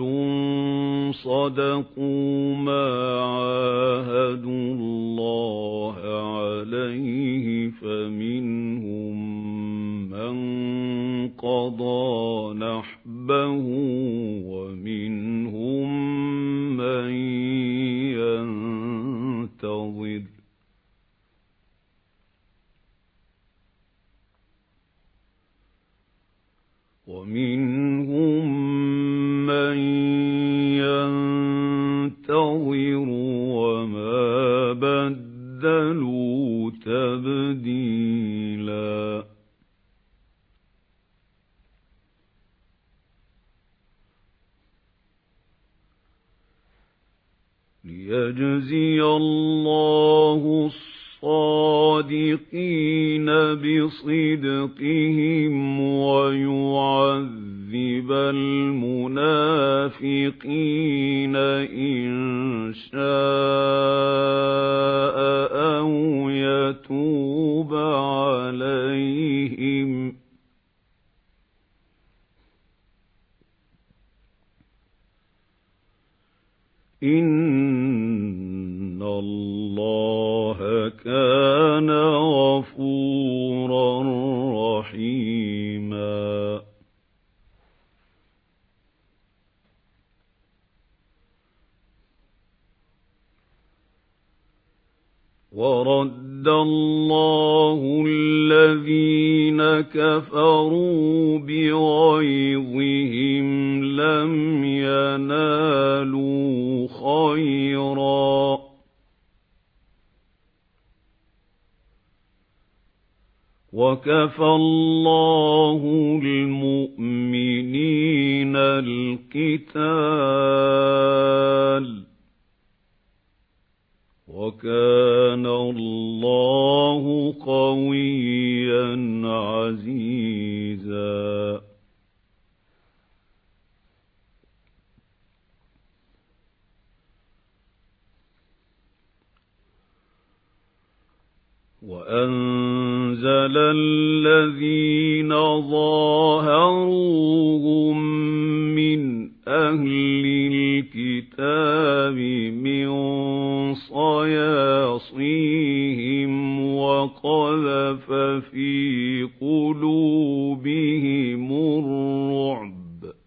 صَدَقُوا مَا عَاهَدُوا اللَّهَ عَلَيْهِ فَمِنْهُم مَّن قَضَىٰ نَحْبَهُ وَمِنْهُم مَّن يَنتَظِرُ وَمِنْهُم مَّن يَنتَظِرُ وَمَا بَدَّلُوا تَبْدِيلًا لِيَجْزِيَ اللَّهُ الصَّادِقِينَ بِصِدْقِهِمْ وَيُعَذِّبَ الْمُنَافِقِينَ إِن شَاءَ أَوْ يَتُوبَ عَلَيْهِمْ إِنَّ اللَّهَ كَانَ غَفُورًا رَّحِيمًا وَرَدَّ اللَّهُ الَّذِينَ كَفَرُوا بِغَيْظِهِمْ لَمْ يَنَالُوا خَيْرًا وَكَفَى اللَّهُ الْمُؤْمِنِينَ الْقِتَالَ وَكَانَ وَكَانَ اللَّهُ قَوِيًّا عَزِيزًا. وَأَنزَلَ الَّذِينَ ظَاهَرُوهُم مِّنْ أَهْلِ الْكِتَابِ مِنْ صَيَاصِيهِمْ وَقَذَفَ فِي قُلُوبِهِمُ الرُّعْبَ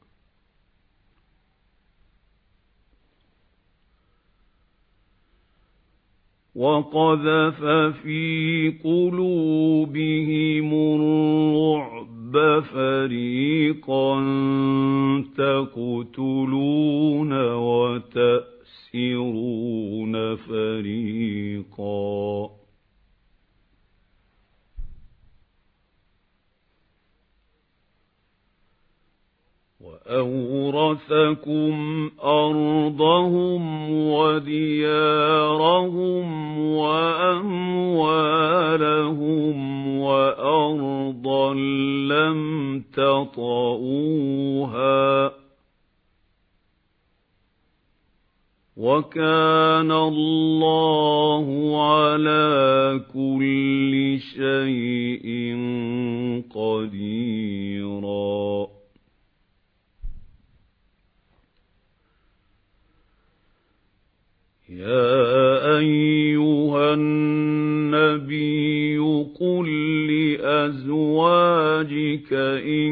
وَقَذَفَ فِي قُلُوبِهِمُ الرُّعْبَ فَرِيقًا تَقْتُلُونَ وَتَأْسِرُونَ فَرِيقًا. وَأَوْرَثَكُمْ أَرْضَهُمْ وَدِيَارَهُمْ وَأَمْوَالَهُمْ وَأَرْضًا لَّمْ تَطَئُوهَا وَكَانَ اللَّهُ عَلَى كُلِّ شَيْءٍ قَدِيرًا. يَا أَيُّهَا النَّبِيُّ قُل لِّأَزْوَاجِكَ إِن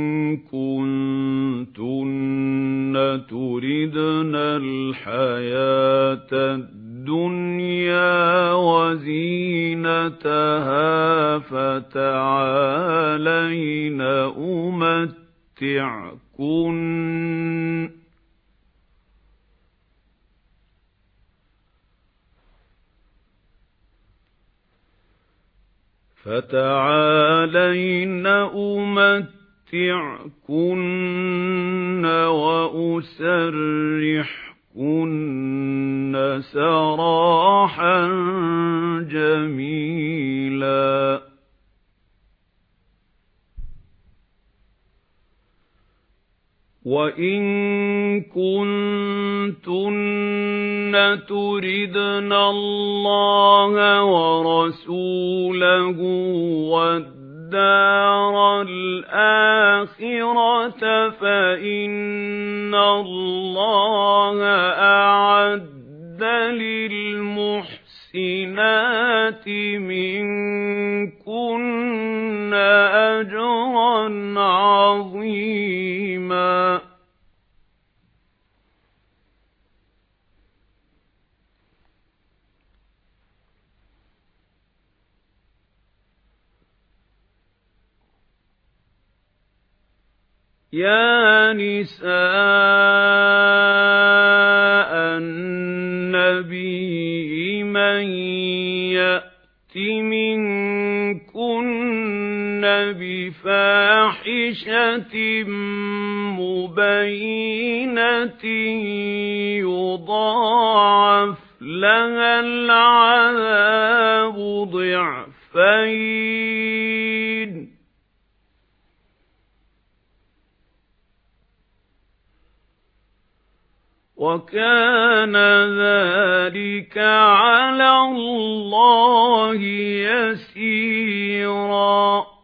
كُنتُنَّ تُرِدْنَ الْحَيَاةَ الدُّنْيَا وَزِينَتَهَا فَتَعَالَيْنَ أُمَتِّعْكُنَّ فَتَعَالَيْنَ أُمَتِّعْكُنَّ وَأُسَرِّحْكُنَّ سَرَاحًا جَمِيلًا. وَإِن كُنتُنَّ تُرِدْنَ اللَّهَ وَرَسُولَهُ وَالدَّارَ الْآخِرَةَ فَإِنَّ اللَّهَ أَعَدَّ لِلْمُحْسِنَاتِ مِنكُنَّ أَجْرًا عَظِيمًا. يَا نِسَاءَ النَّبِيِّ مَن يَأْتِ مِنكُنَّ بِفَاحِشَةٍ مُبَيِّنَةٍ يُضَاعَفْ لَهَا الْعَذَابُ ضِعْفَيْنِ وَكَانَ ذَلِكَ عَلَى اللَّهِ يَسِيرًا.